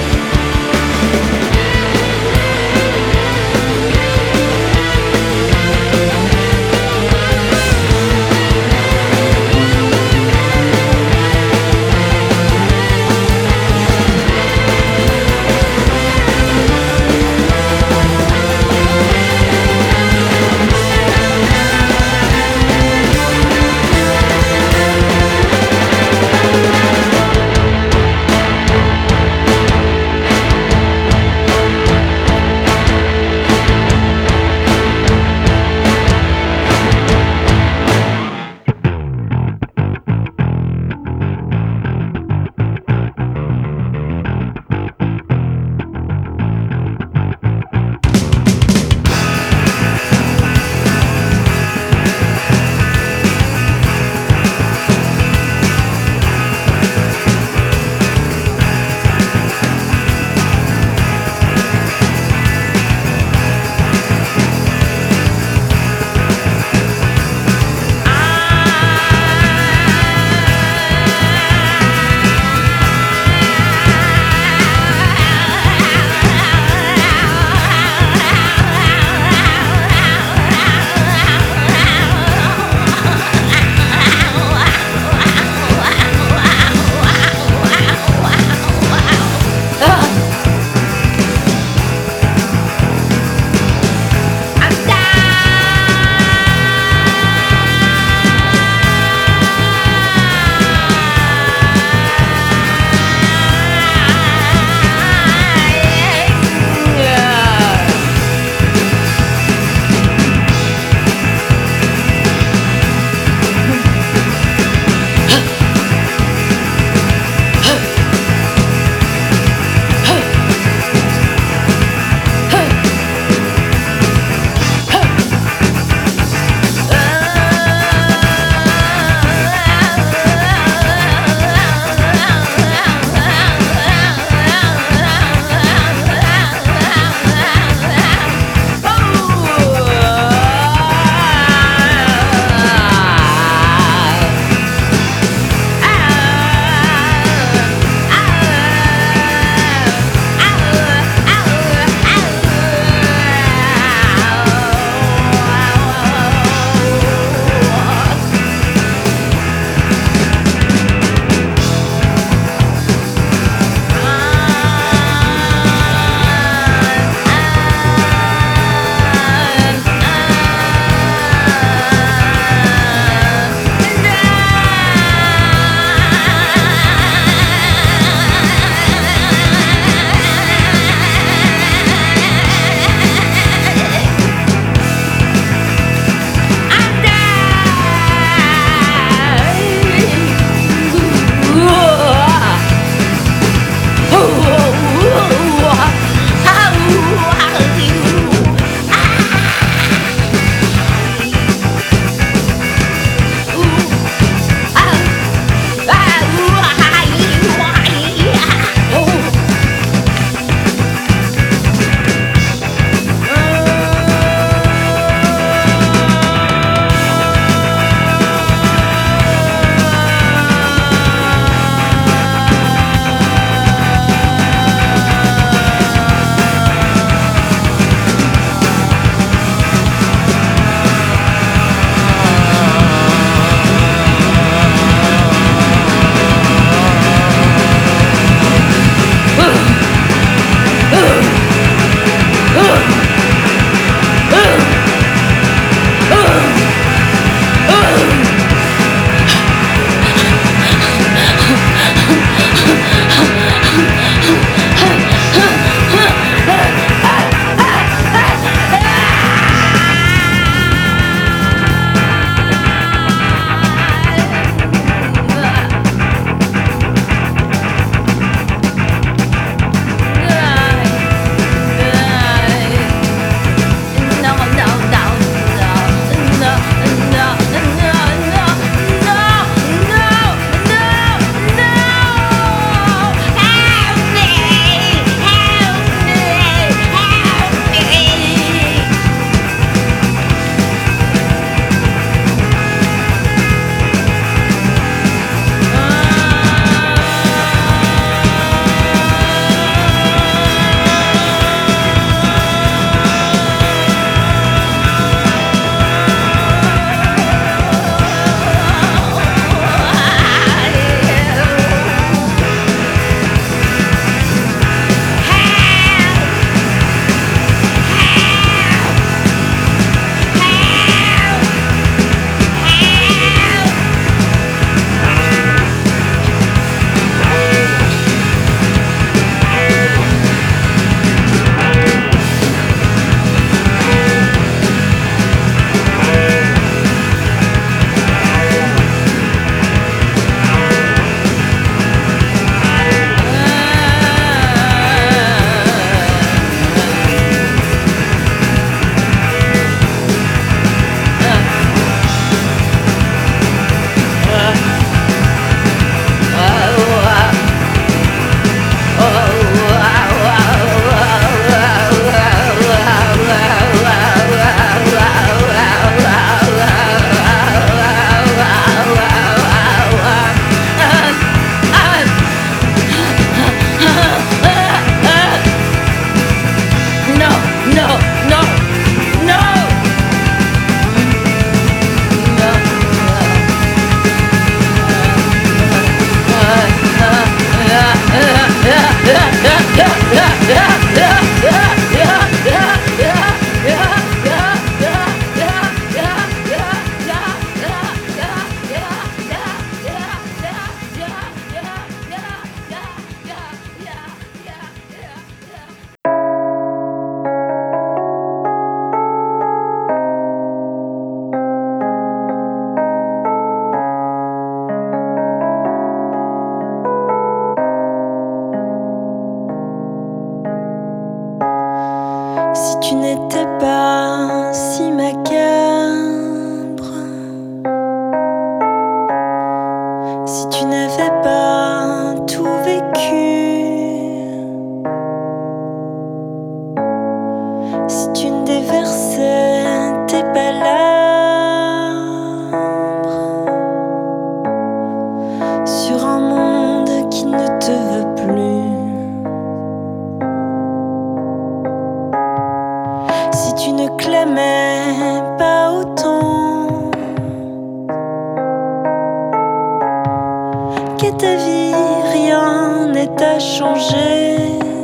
qu'est ta vie, rien n'est à changer.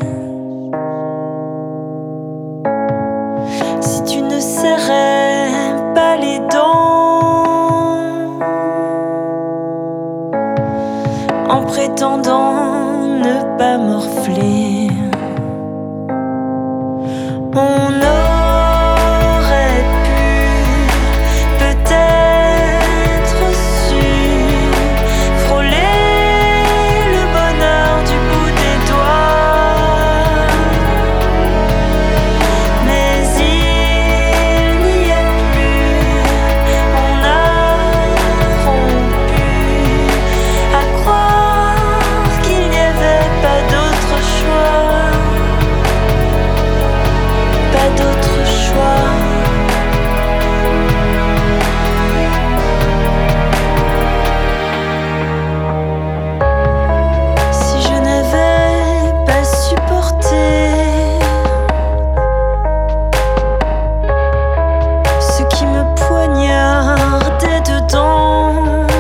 Si tu ne serrais pas les dents en prétendant ne pas morfler, on aurait pu peut-être su frôler le bonheur du bout des doigts, mais il n'y a plus, on a rompu à croire qu'il n'y avait pas d'autre choix, pas d'autre choix. Si je n'avais pas supporté ce qui me poignardait dedans,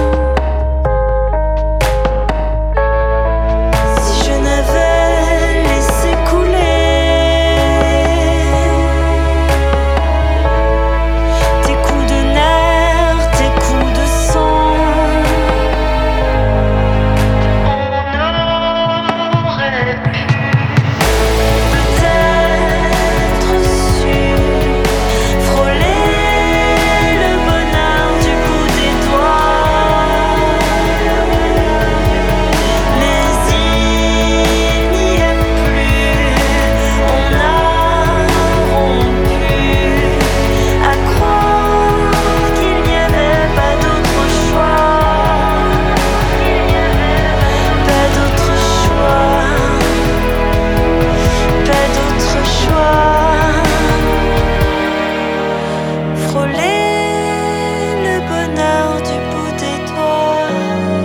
si je n'avais laissé couler tes coups de nerfs, tes coups de sang, on aurait pu peut-être su frôler le bonheur du bout des doigts, mais il n'y a plus, on a rompu à croire qu'il n'y avait pas d'autre choix, pas d'autre choix, pas d'autre choix. Frôler le bonheur du bout des doigts.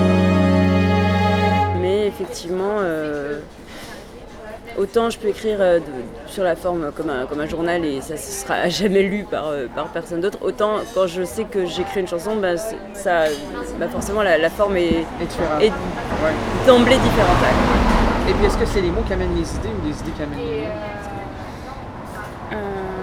Mais effectivement, euh, autant je peux écrire euh, de- sur la forme comme un, comme un journal et ça ne sera jamais lu par, euh, par personne d'autre, autant quand je sais que j'écris une chanson, bah, c'est- ça, bah, forcément la, la forme est, Et différent. est Ouais. d'emblée différente. Et puis, est-ce que c'est les mots qui amènent les idées ou les idées qui amènent les mots? Euh,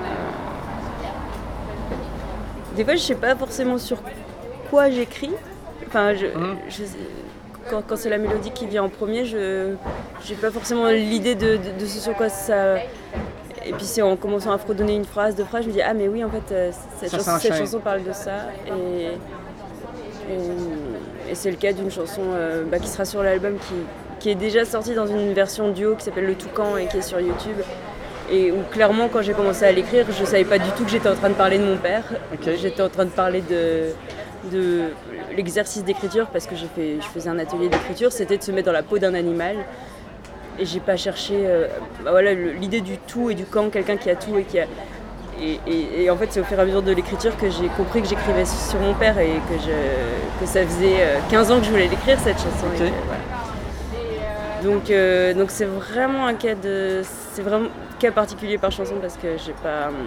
Des fois, je sais pas forcément sur quoi j'écris. Enfin, je, Hum. je- quand, quand c'est la mélodie qui vient en premier, je j'ai pas forcément l'idée de, de, de ce sur quoi ça. Et puis c'est en commençant à fredonner une phrase, deux phrases, je me dis ah mais oui en fait euh, cette, Ça chanson, cette s'enchaîne. chanson parle de ça et, et, et c'est le cas d'une chanson euh, bah, qui sera sur l'album qui, qui est déjà sortie dans une version duo qui s'appelle Le Toucan et qui est sur YouTube. Et où clairement, quand j'ai commencé à l'écrire, je savais pas du tout que j'étais en train de parler de mon père. Ok. J'étais en train de parler de, de l'exercice d'écriture parce que j'ai fait, je faisais un atelier d'écriture. C'était de se mettre dans la peau d'un animal. Et j'ai pas cherché euh, bah voilà, le- l'idée du tout et du quand, quelqu'un qui a tout et qui a. Et, et- et en fait, c'est au fur et à mesure de l'écriture que j'ai compris que j'écrivais sur mon père et que, je, que ça faisait euh, quinze ans que je voulais l'écrire cette chanson. Ok. Et que, voilà. Donc, euh, donc c'est vraiment un cas de, c'est vraiment un cas particulier par chanson parce que j'ai pas, hum,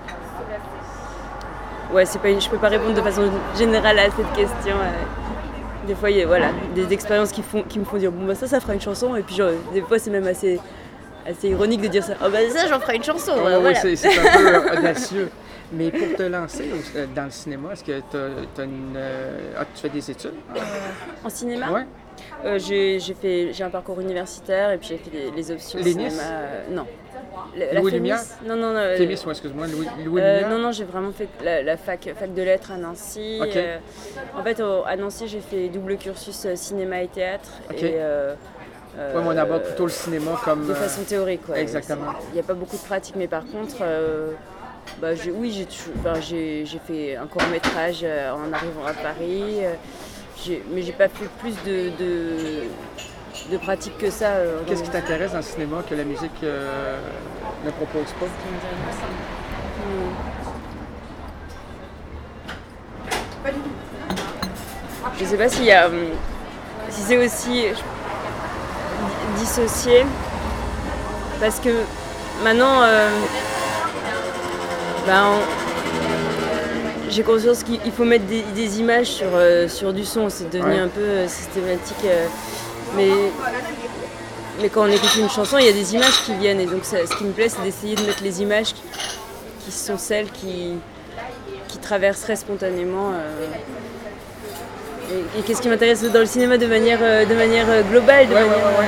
ouais, c'est pas, une- je peux pas répondre de façon générale à cette question. euh. Des fois, il y a voilà, des expériences qui font, qui me font dire bon bah ça, ça fera une chanson et puis genre, des fois c'est même assez, assez ironique de dire ça. Oh bah ça, j'en ferai une chanson. Oh, euh, oui, voilà. c'est, c'est un peu euh, audacieux. Mais pour te lancer au- euh, dans le cinéma, est-ce que t'as, t'as une, euh, ah, tu fais des études? En cinéma, Ouais. euh, j'ai, j'ai fait, j'ai un parcours universitaire et puis j'ai fait les, les options L'E N I S? cinéma. euh, non. La, Louis Fémis Lumière? Non non non. euh, Fémis, ouais, excuse-moi, Louis, Louis Euh, Lumière? non, non, j'ai vraiment fait la, la fac, fac de lettres à Nancy. Ok. Euh, en fait, au- à Nancy, j'ai fait double cursus euh, cinéma et théâtre. Ok. Et, euh, Ouais, mais on aborde plutôt le cinéma comme. de euh, façon théorique. Ouais. exactement. Il n'y a pas beaucoup de pratique, mais par contre, euh, bah, j'ai- oui, j'ai, tou- enfin, j'ai, j'ai fait un court métrage euh, en arrivant à Paris. euh, j'ai- mais j'ai pas fait plus de, de, de pratique que ça. euh, Qu'est-ce qui dans- t'intéresse dans le cinéma que la musique euh, ne propose pas? Je sais pas s'il y a, hum, si c'est aussi je- di- dissocié, parce que maintenant, euh, ben, on- j'ai conscience qu'il il faut mettre des, des images sur, euh, sur du son, c'est devenu Ouais. un peu euh, systématique. euh, mais, mais quand on écoute une chanson, il y a des images qui viennent. Et donc ça- ce qui me plaît, c'est d'essayer de mettre les images qui, qui sont celles qui, qui traverseraient spontanément. euh, et et qu'est-ce qui m'intéresse dans le cinéma de manière, euh, de manière euh, globale, de Ouais, ouais, manière, ouais, ouais.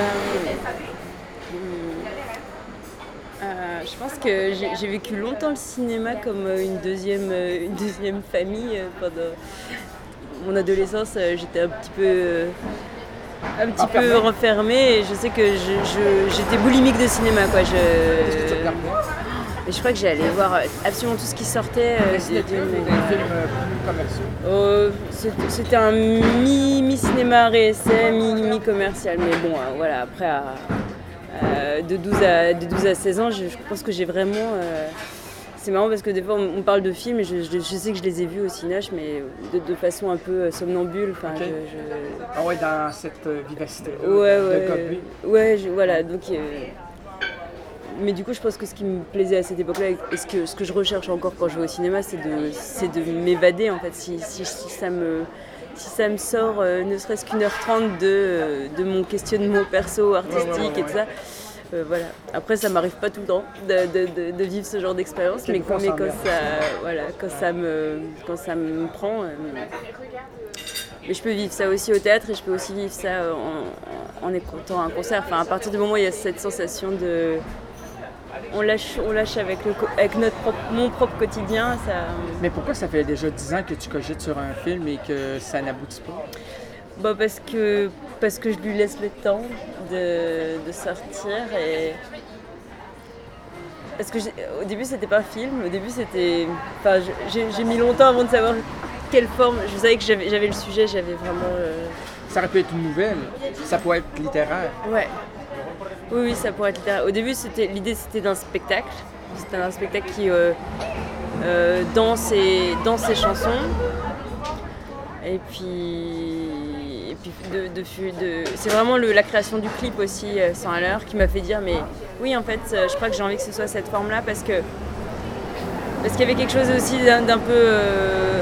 euh, euh, je pense que j'ai j'ai vécu longtemps le cinéma comme euh, une deuxième, euh, une deuxième famille. euh, Pendant mon adolescence, euh, j'étais un petit peu, euh, un petit Enfermée. peu renfermée et je sais que je- je- j'étais boulimique de cinéma. Quoi. Qu'est-ce que tu Je, regardais? et je crois que j'allais voir euh, absolument tout ce qui sortait. euh, Des de- ciné-films ou de- des films euh, plus commerciaux? Euh, c'était- C'était un mi- mi-cinéma réessai, mi- mi-commercial. Mais bon, euh, voilà, après, à, à- de, douze à, de douze à seize ans, je, je pense que j'ai vraiment... euh, c'est marrant parce que des fois, on, on parle de films et je, je- je sais que je les ai vus au Cinoche, mais de, de façon un peu euh, somnambule. Enfin, Ok. je- je- Ah ouais, dans cette euh, vivacité-là Ouais, de ouais. Godby. Ouais, je- voilà. Donc, euh, mais du coup, je pense que ce qui me plaisait à cette époque-là, et ce que, ce que je recherche encore quand je vais au cinéma, c'est de, c'est de m'évader en fait. Si, si, si ça me, si ça me sort euh, ne serait-ce qu'une heure trente de, euh, de mon questionnement perso, artistique Ouais, ouais, ouais, et tout ça. euh, voilà. Après, ça m'arrive pas tout le temps de, de, de, de vivre ce genre d'expérience, mais, Quelquefois, quand, mais on quand, s'emmerde. ça, voilà, quand, ça me, quand ça me prend. euh, mais je peux vivre ça aussi au théâtre et je peux aussi vivre ça euh, en, en écoutant un concert. Enfin, à partir du moment où il y a cette sensation de... On lâche, on lâche avec, le, co- avec notre propre, mon propre quotidien, ça... Mais pourquoi ça fait déjà dix ans que tu cogites sur un film et que ça n'aboutit pas? Bah parce que, parce que je lui laisse le temps de, de sortir et... Parce que j'ai- au début c'était pas un film, au début c'était... Enfin, je- j'ai j'ai mis longtemps avant de savoir quelle forme... Je savais que j'avais j'avais le sujet, j'avais vraiment... euh, Ça aurait pu être une nouvelle, ça pourrait être littéraire. Ouais. Oui, oui, ça pourrait être littéraire. Au début, c'était l'idée c'était d'un spectacle. C'était un spectacle qui euh, euh, dans ses dans ses chansons. Et puis, et puis de, de, de- c'est vraiment le- la création du clip aussi, euh, cent à l'heure, qui m'a fait dire mais oui, en fait, euh, je crois que j'ai envie que ce soit cette forme-là parce que parce qu'il y avait quelque chose aussi d'un, d'un peu euh,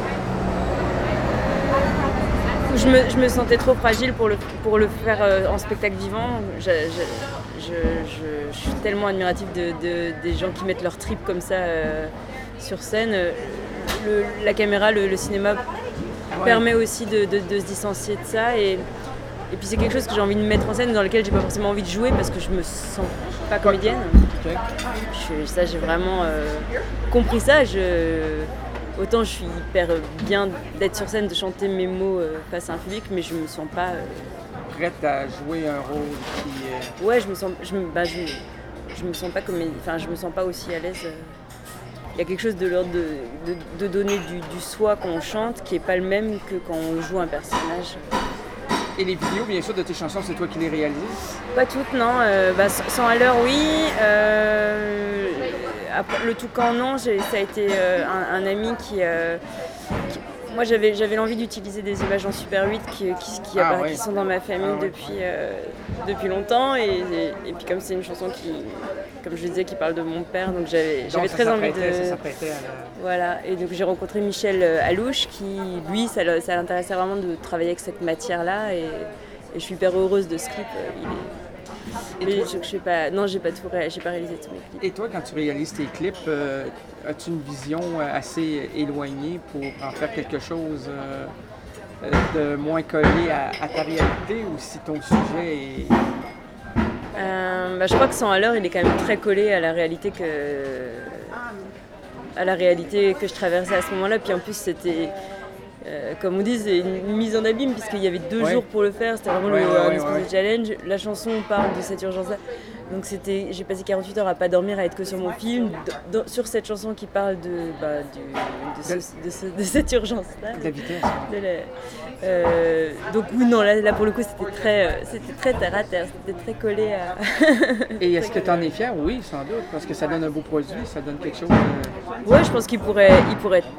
où je me, je me sentais trop fragile pour le, pour le faire euh, en spectacle vivant. Je, je, je, je- je suis tellement admirative de, de- des gens qui mettent leur trip comme ça euh, sur scène. Le- la caméra, le, le cinéma permet aussi de, de- de se distancier de ça. Et, et puis c'est quelque chose que j'ai envie de mettre en scène dans lequel j'ai pas forcément envie de jouer parce que je me sens pas comédienne. Ok. Je- ça, j'ai vraiment euh, compris ça. Je, autant je suis hyper bien d'être sur scène, de chanter mes mots euh, face à un public, mais je me sens pas. euh, Prête à jouer un rôle qui est... ouais, je me sens, je me, bah, je, je me sens pas comme, enfin, je me sens pas aussi à l'aise. euh. Il y a quelque chose de l'ordre de, de, de donner du, du soi quand on chante, qui est pas le même que quand on joue un personnage. Et les vidéos, bien sûr, de tes chansons, c'est toi qui les réalises? Pas toutes, non. Euh, bah, cent à l'heure, oui. Euh, après, le Toucan, non. J'ai- ça a été euh, un, un ami qui... euh, qui- moi, j'avais, j'avais l'envie d'utiliser des images en Super huit qui, qui, qui, Ah, appara- ouais. qui sont dans ma famille Ah, ouais. depuis, euh, depuis longtemps. Et, et, et puis comme c'est une chanson qui, comme je le disais, qui parle de mon père, donc j'avais, Donc, j'avais ça très envie s'apprêtait- de... Ça s'apprêtait à la... Voilà, et donc j'ai rencontré Michel euh, Alouche qui, lui, ça, le- ça l'intéressait vraiment de travailler avec cette matière-là et, et je suis hyper heureuse de ce clip. euh, Il est... Et Mais toi- je, je sais pas, non, j'ai pas tout, ré- j'ai pas réalisé tous mes clips. Et toi, quand tu réalises tes clips, euh, as-tu une vision euh, assez éloignée pour en faire quelque chose euh, euh, de moins collé à, à ta réalité ou si ton sujet est... Euh, bah, je crois que cent à l'heure, il est quand même très collé à la réalité que, à la réalité que je traversais à ce moment-là. Puis en plus, c'était, euh, comme on dit, c'est une mise en abîme puisqu'il y avait deux Ouais. jours pour le faire. C'était vraiment Ouais, le, ouais, un ouais, espèce ouais. de challenge. La chanson parle de cette urgence-là. Donc c'était, j'ai passé quarante-huit heures à pas dormir, à être que sur mon film, d- dans- sur cette chanson qui parle de, bah, du- de, ce- de ce- de cette urgence-là. de la vitesse? De la- euh, donc oui, non, là, là pour le coup c'était très, euh, c'était très terre à terre, c'était très collé à... Et est-ce que tu en es fier? Oui, sans doute, parce que ça donne un beau produit, ça donne quelque chose de... Ouais, je pense qu'il pourrait, il pourrait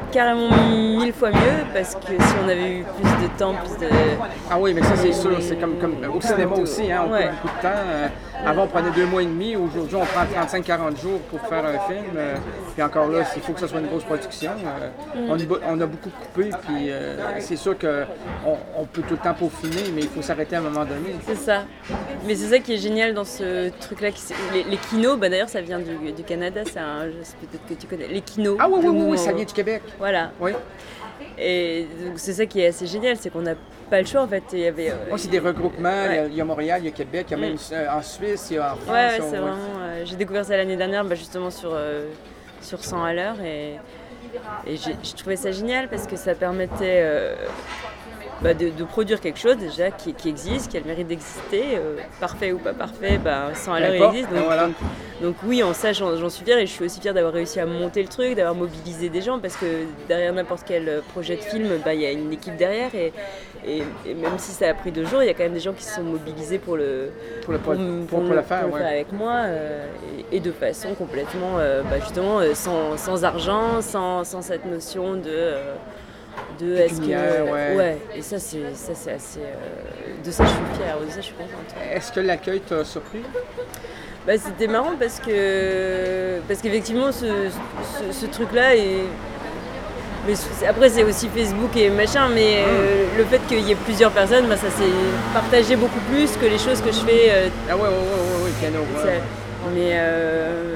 carrément mille fois mieux parce que si on avait eu plus de temps, plus de... Ah oui, mais ça c'est Mais- sûr, c'est comme, comme au cinéma aussi, hein, on Ouais. prend beaucoup de temps. Euh, avant on prenait deux mois et demi, aujourd'hui on prend trente-cinq à quarante jours pour faire un film. euh, puis encore là, il faut que ce soit une grosse production. euh, Mm. on, y bo- on a beaucoup coupé, puis euh, c'est sûr qu'on on peut tout le temps peaufiner, mais il faut s'arrêter à un moment donné. C'est ça. Mais c'est ça qui est génial dans ce truc-là. qui- Les, les kinos, bah d'ailleurs ça vient du, du Canada, c'est un, je sais peut-être que tu connais. Les kinos. Ah oui, oui, le oui, mot, oui, ça euh, vient du Québec. Voilà. Oui. Et donc c'est ça qui est assez génial, c'est qu'on n'a pas le choix en fait. Il y avait, euh, Moi, c'est des regroupements. Il y a- Ouais. il y, a Montréal, il y a Québec, il y a même Mm. euh, en Suisse, il y a en France. Ouais, ouais, on- c'est ouais. vraiment. euh, j'ai découvert ça l'année dernière, bah, justement sur, euh, sur cent à l'heure. Et, et j'ai- je trouvais ça génial parce que ça permettait euh, bah, de, de produire quelque chose déjà qui, qui existe, qui a le mérite d'exister. euh, parfait ou pas parfait, bah, cent à Peu l'heure il importe, existe. Donc, voilà. donc, donc oui, en ça j'en j'en suis fière et je suis aussi fière d'avoir réussi à monter le truc, d'avoir mobilisé des gens parce que derrière n'importe quel projet de film, bah, il y a une équipe derrière et, et, et même si ça a pris deux jours, il y a quand même des gens qui se sont mobilisés pour le, Pour le- pour- m- pour- pour le faire, pour le ouais. avec moi euh, et, et de façon complètement, euh, bah, justement, euh, sans, sans argent, sans, sans cette notion de... euh, de est-ce que Pécuniaire, ouais. et ça c'est ça c'est assez euh, de ça je suis fière, de ça je suis contente. Est-ce que l'accueil t'a surpris? Bah, c'était marrant parce que parce qu'effectivement ce, ce, ce truc-là est mais c'est- après c'est aussi Facebook et machin, mais euh, le fait qu'il y ait plusieurs personnes, bah, ça s'est partagé beaucoup plus que les choses que je fais. euh, Ah ouais, ouais, ouais, ouais, ouais, piano, ouais, ça- ouais. Mais euh,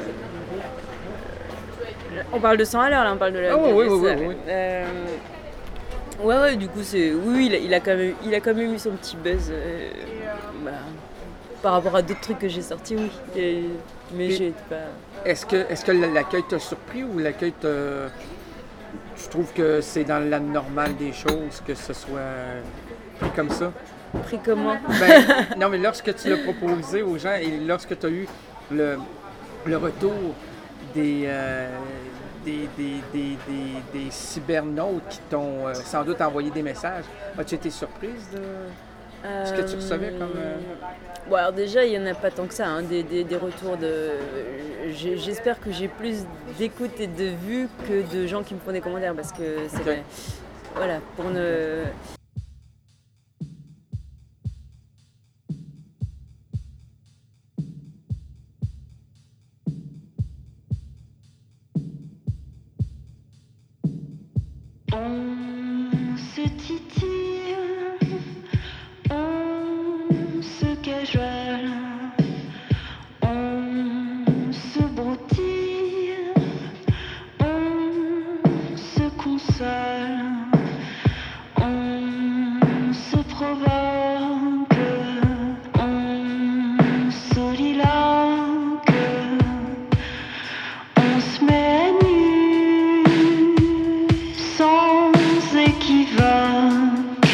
on parle de cent à l'heure là, on parle de la. Ah ouais, de- ouais, de ouais, ça, ouais, ouais. Euh, ouais, ouais, du coup c'est oui, oui, il a, il a quand même il a quand même eu son petit buzz. euh, bah, par rapport à d'autres trucs que j'ai sortis, oui. Et- mais Et- j'ai pas. Est-ce que, est-ce que l'accueil t'a surpris ou l'accueil t'a... Tu trouves que c'est dans la normale des choses que ce soit pris comme ça? Pris comment? Ben, non, mais lorsque tu l'as proposé aux gens et lorsque tu as eu le, le retour des, euh, des, des, des, des, des cybernautes qui t'ont euh, sans doute envoyé des messages, as-tu été surprise de ce que tu recevais comme... euh, Bon, alors déjà, il n'y en a pas tant que ça, hein, des, des, des retours de... j'ai- J'espère que j'ai plus d'écoute et de vues que de gens qui me font des commentaires, parce que c'est Ok. vrai. Voilà, pour ne... On se titille, on se cajole, on se broutille, on se console, on se provoque, on soliloque, on se met à nu sans équivoque.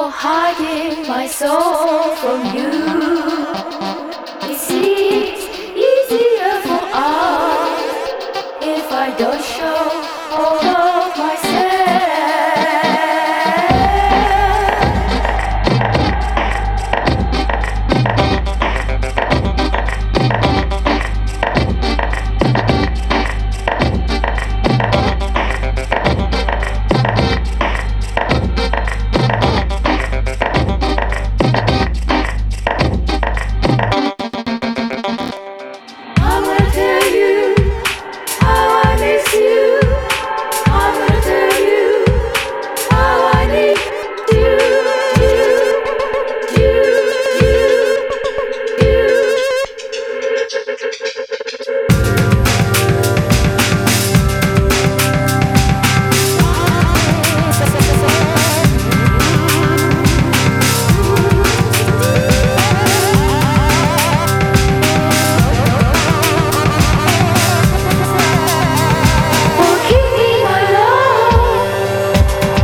for hiding my soul from you. It's easier for us if I don't show all of myself. I'm gonna tell you how I miss you. I'm gonna tell you how I need you, you, you, you, for keeping my love,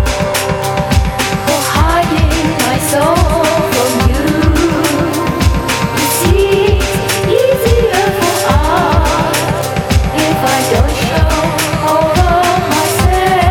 for hiding my soul from you. It's easier for us if I don't show all of myself.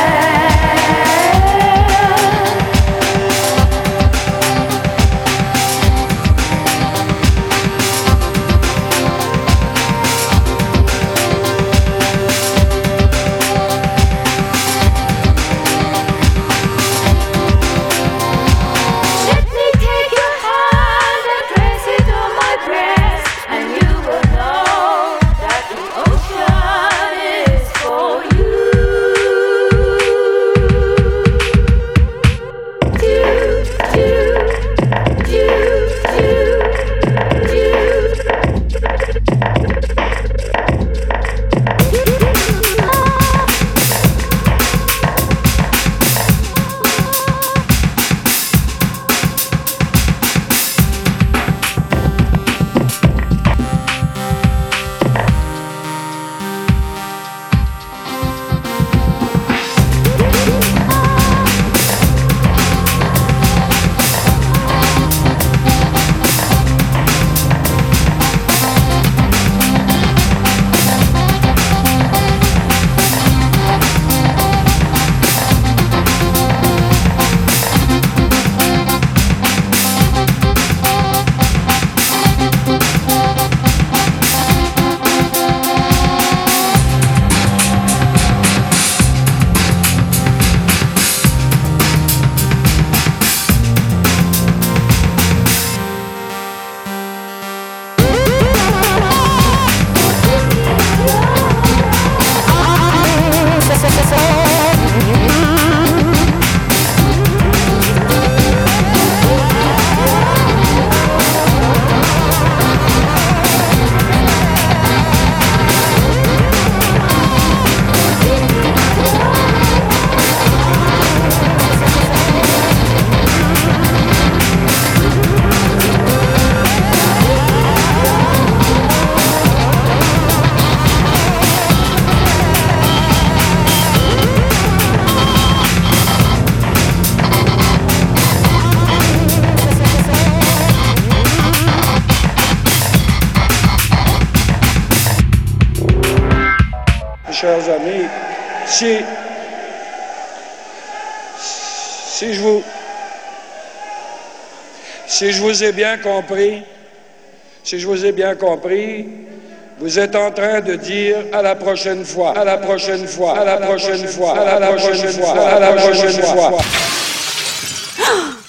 Let me take your hand and press it on my breast, and you will know that the ocean is for you. Do, do, do, Chers amis, si, si je vous, si je vous ai bien compris, si je vous ai bien compris, vous êtes en train de dire à la prochaine fois, à la prochaine fois, à la prochaine fois, à la prochaine fois, à la prochaine fois.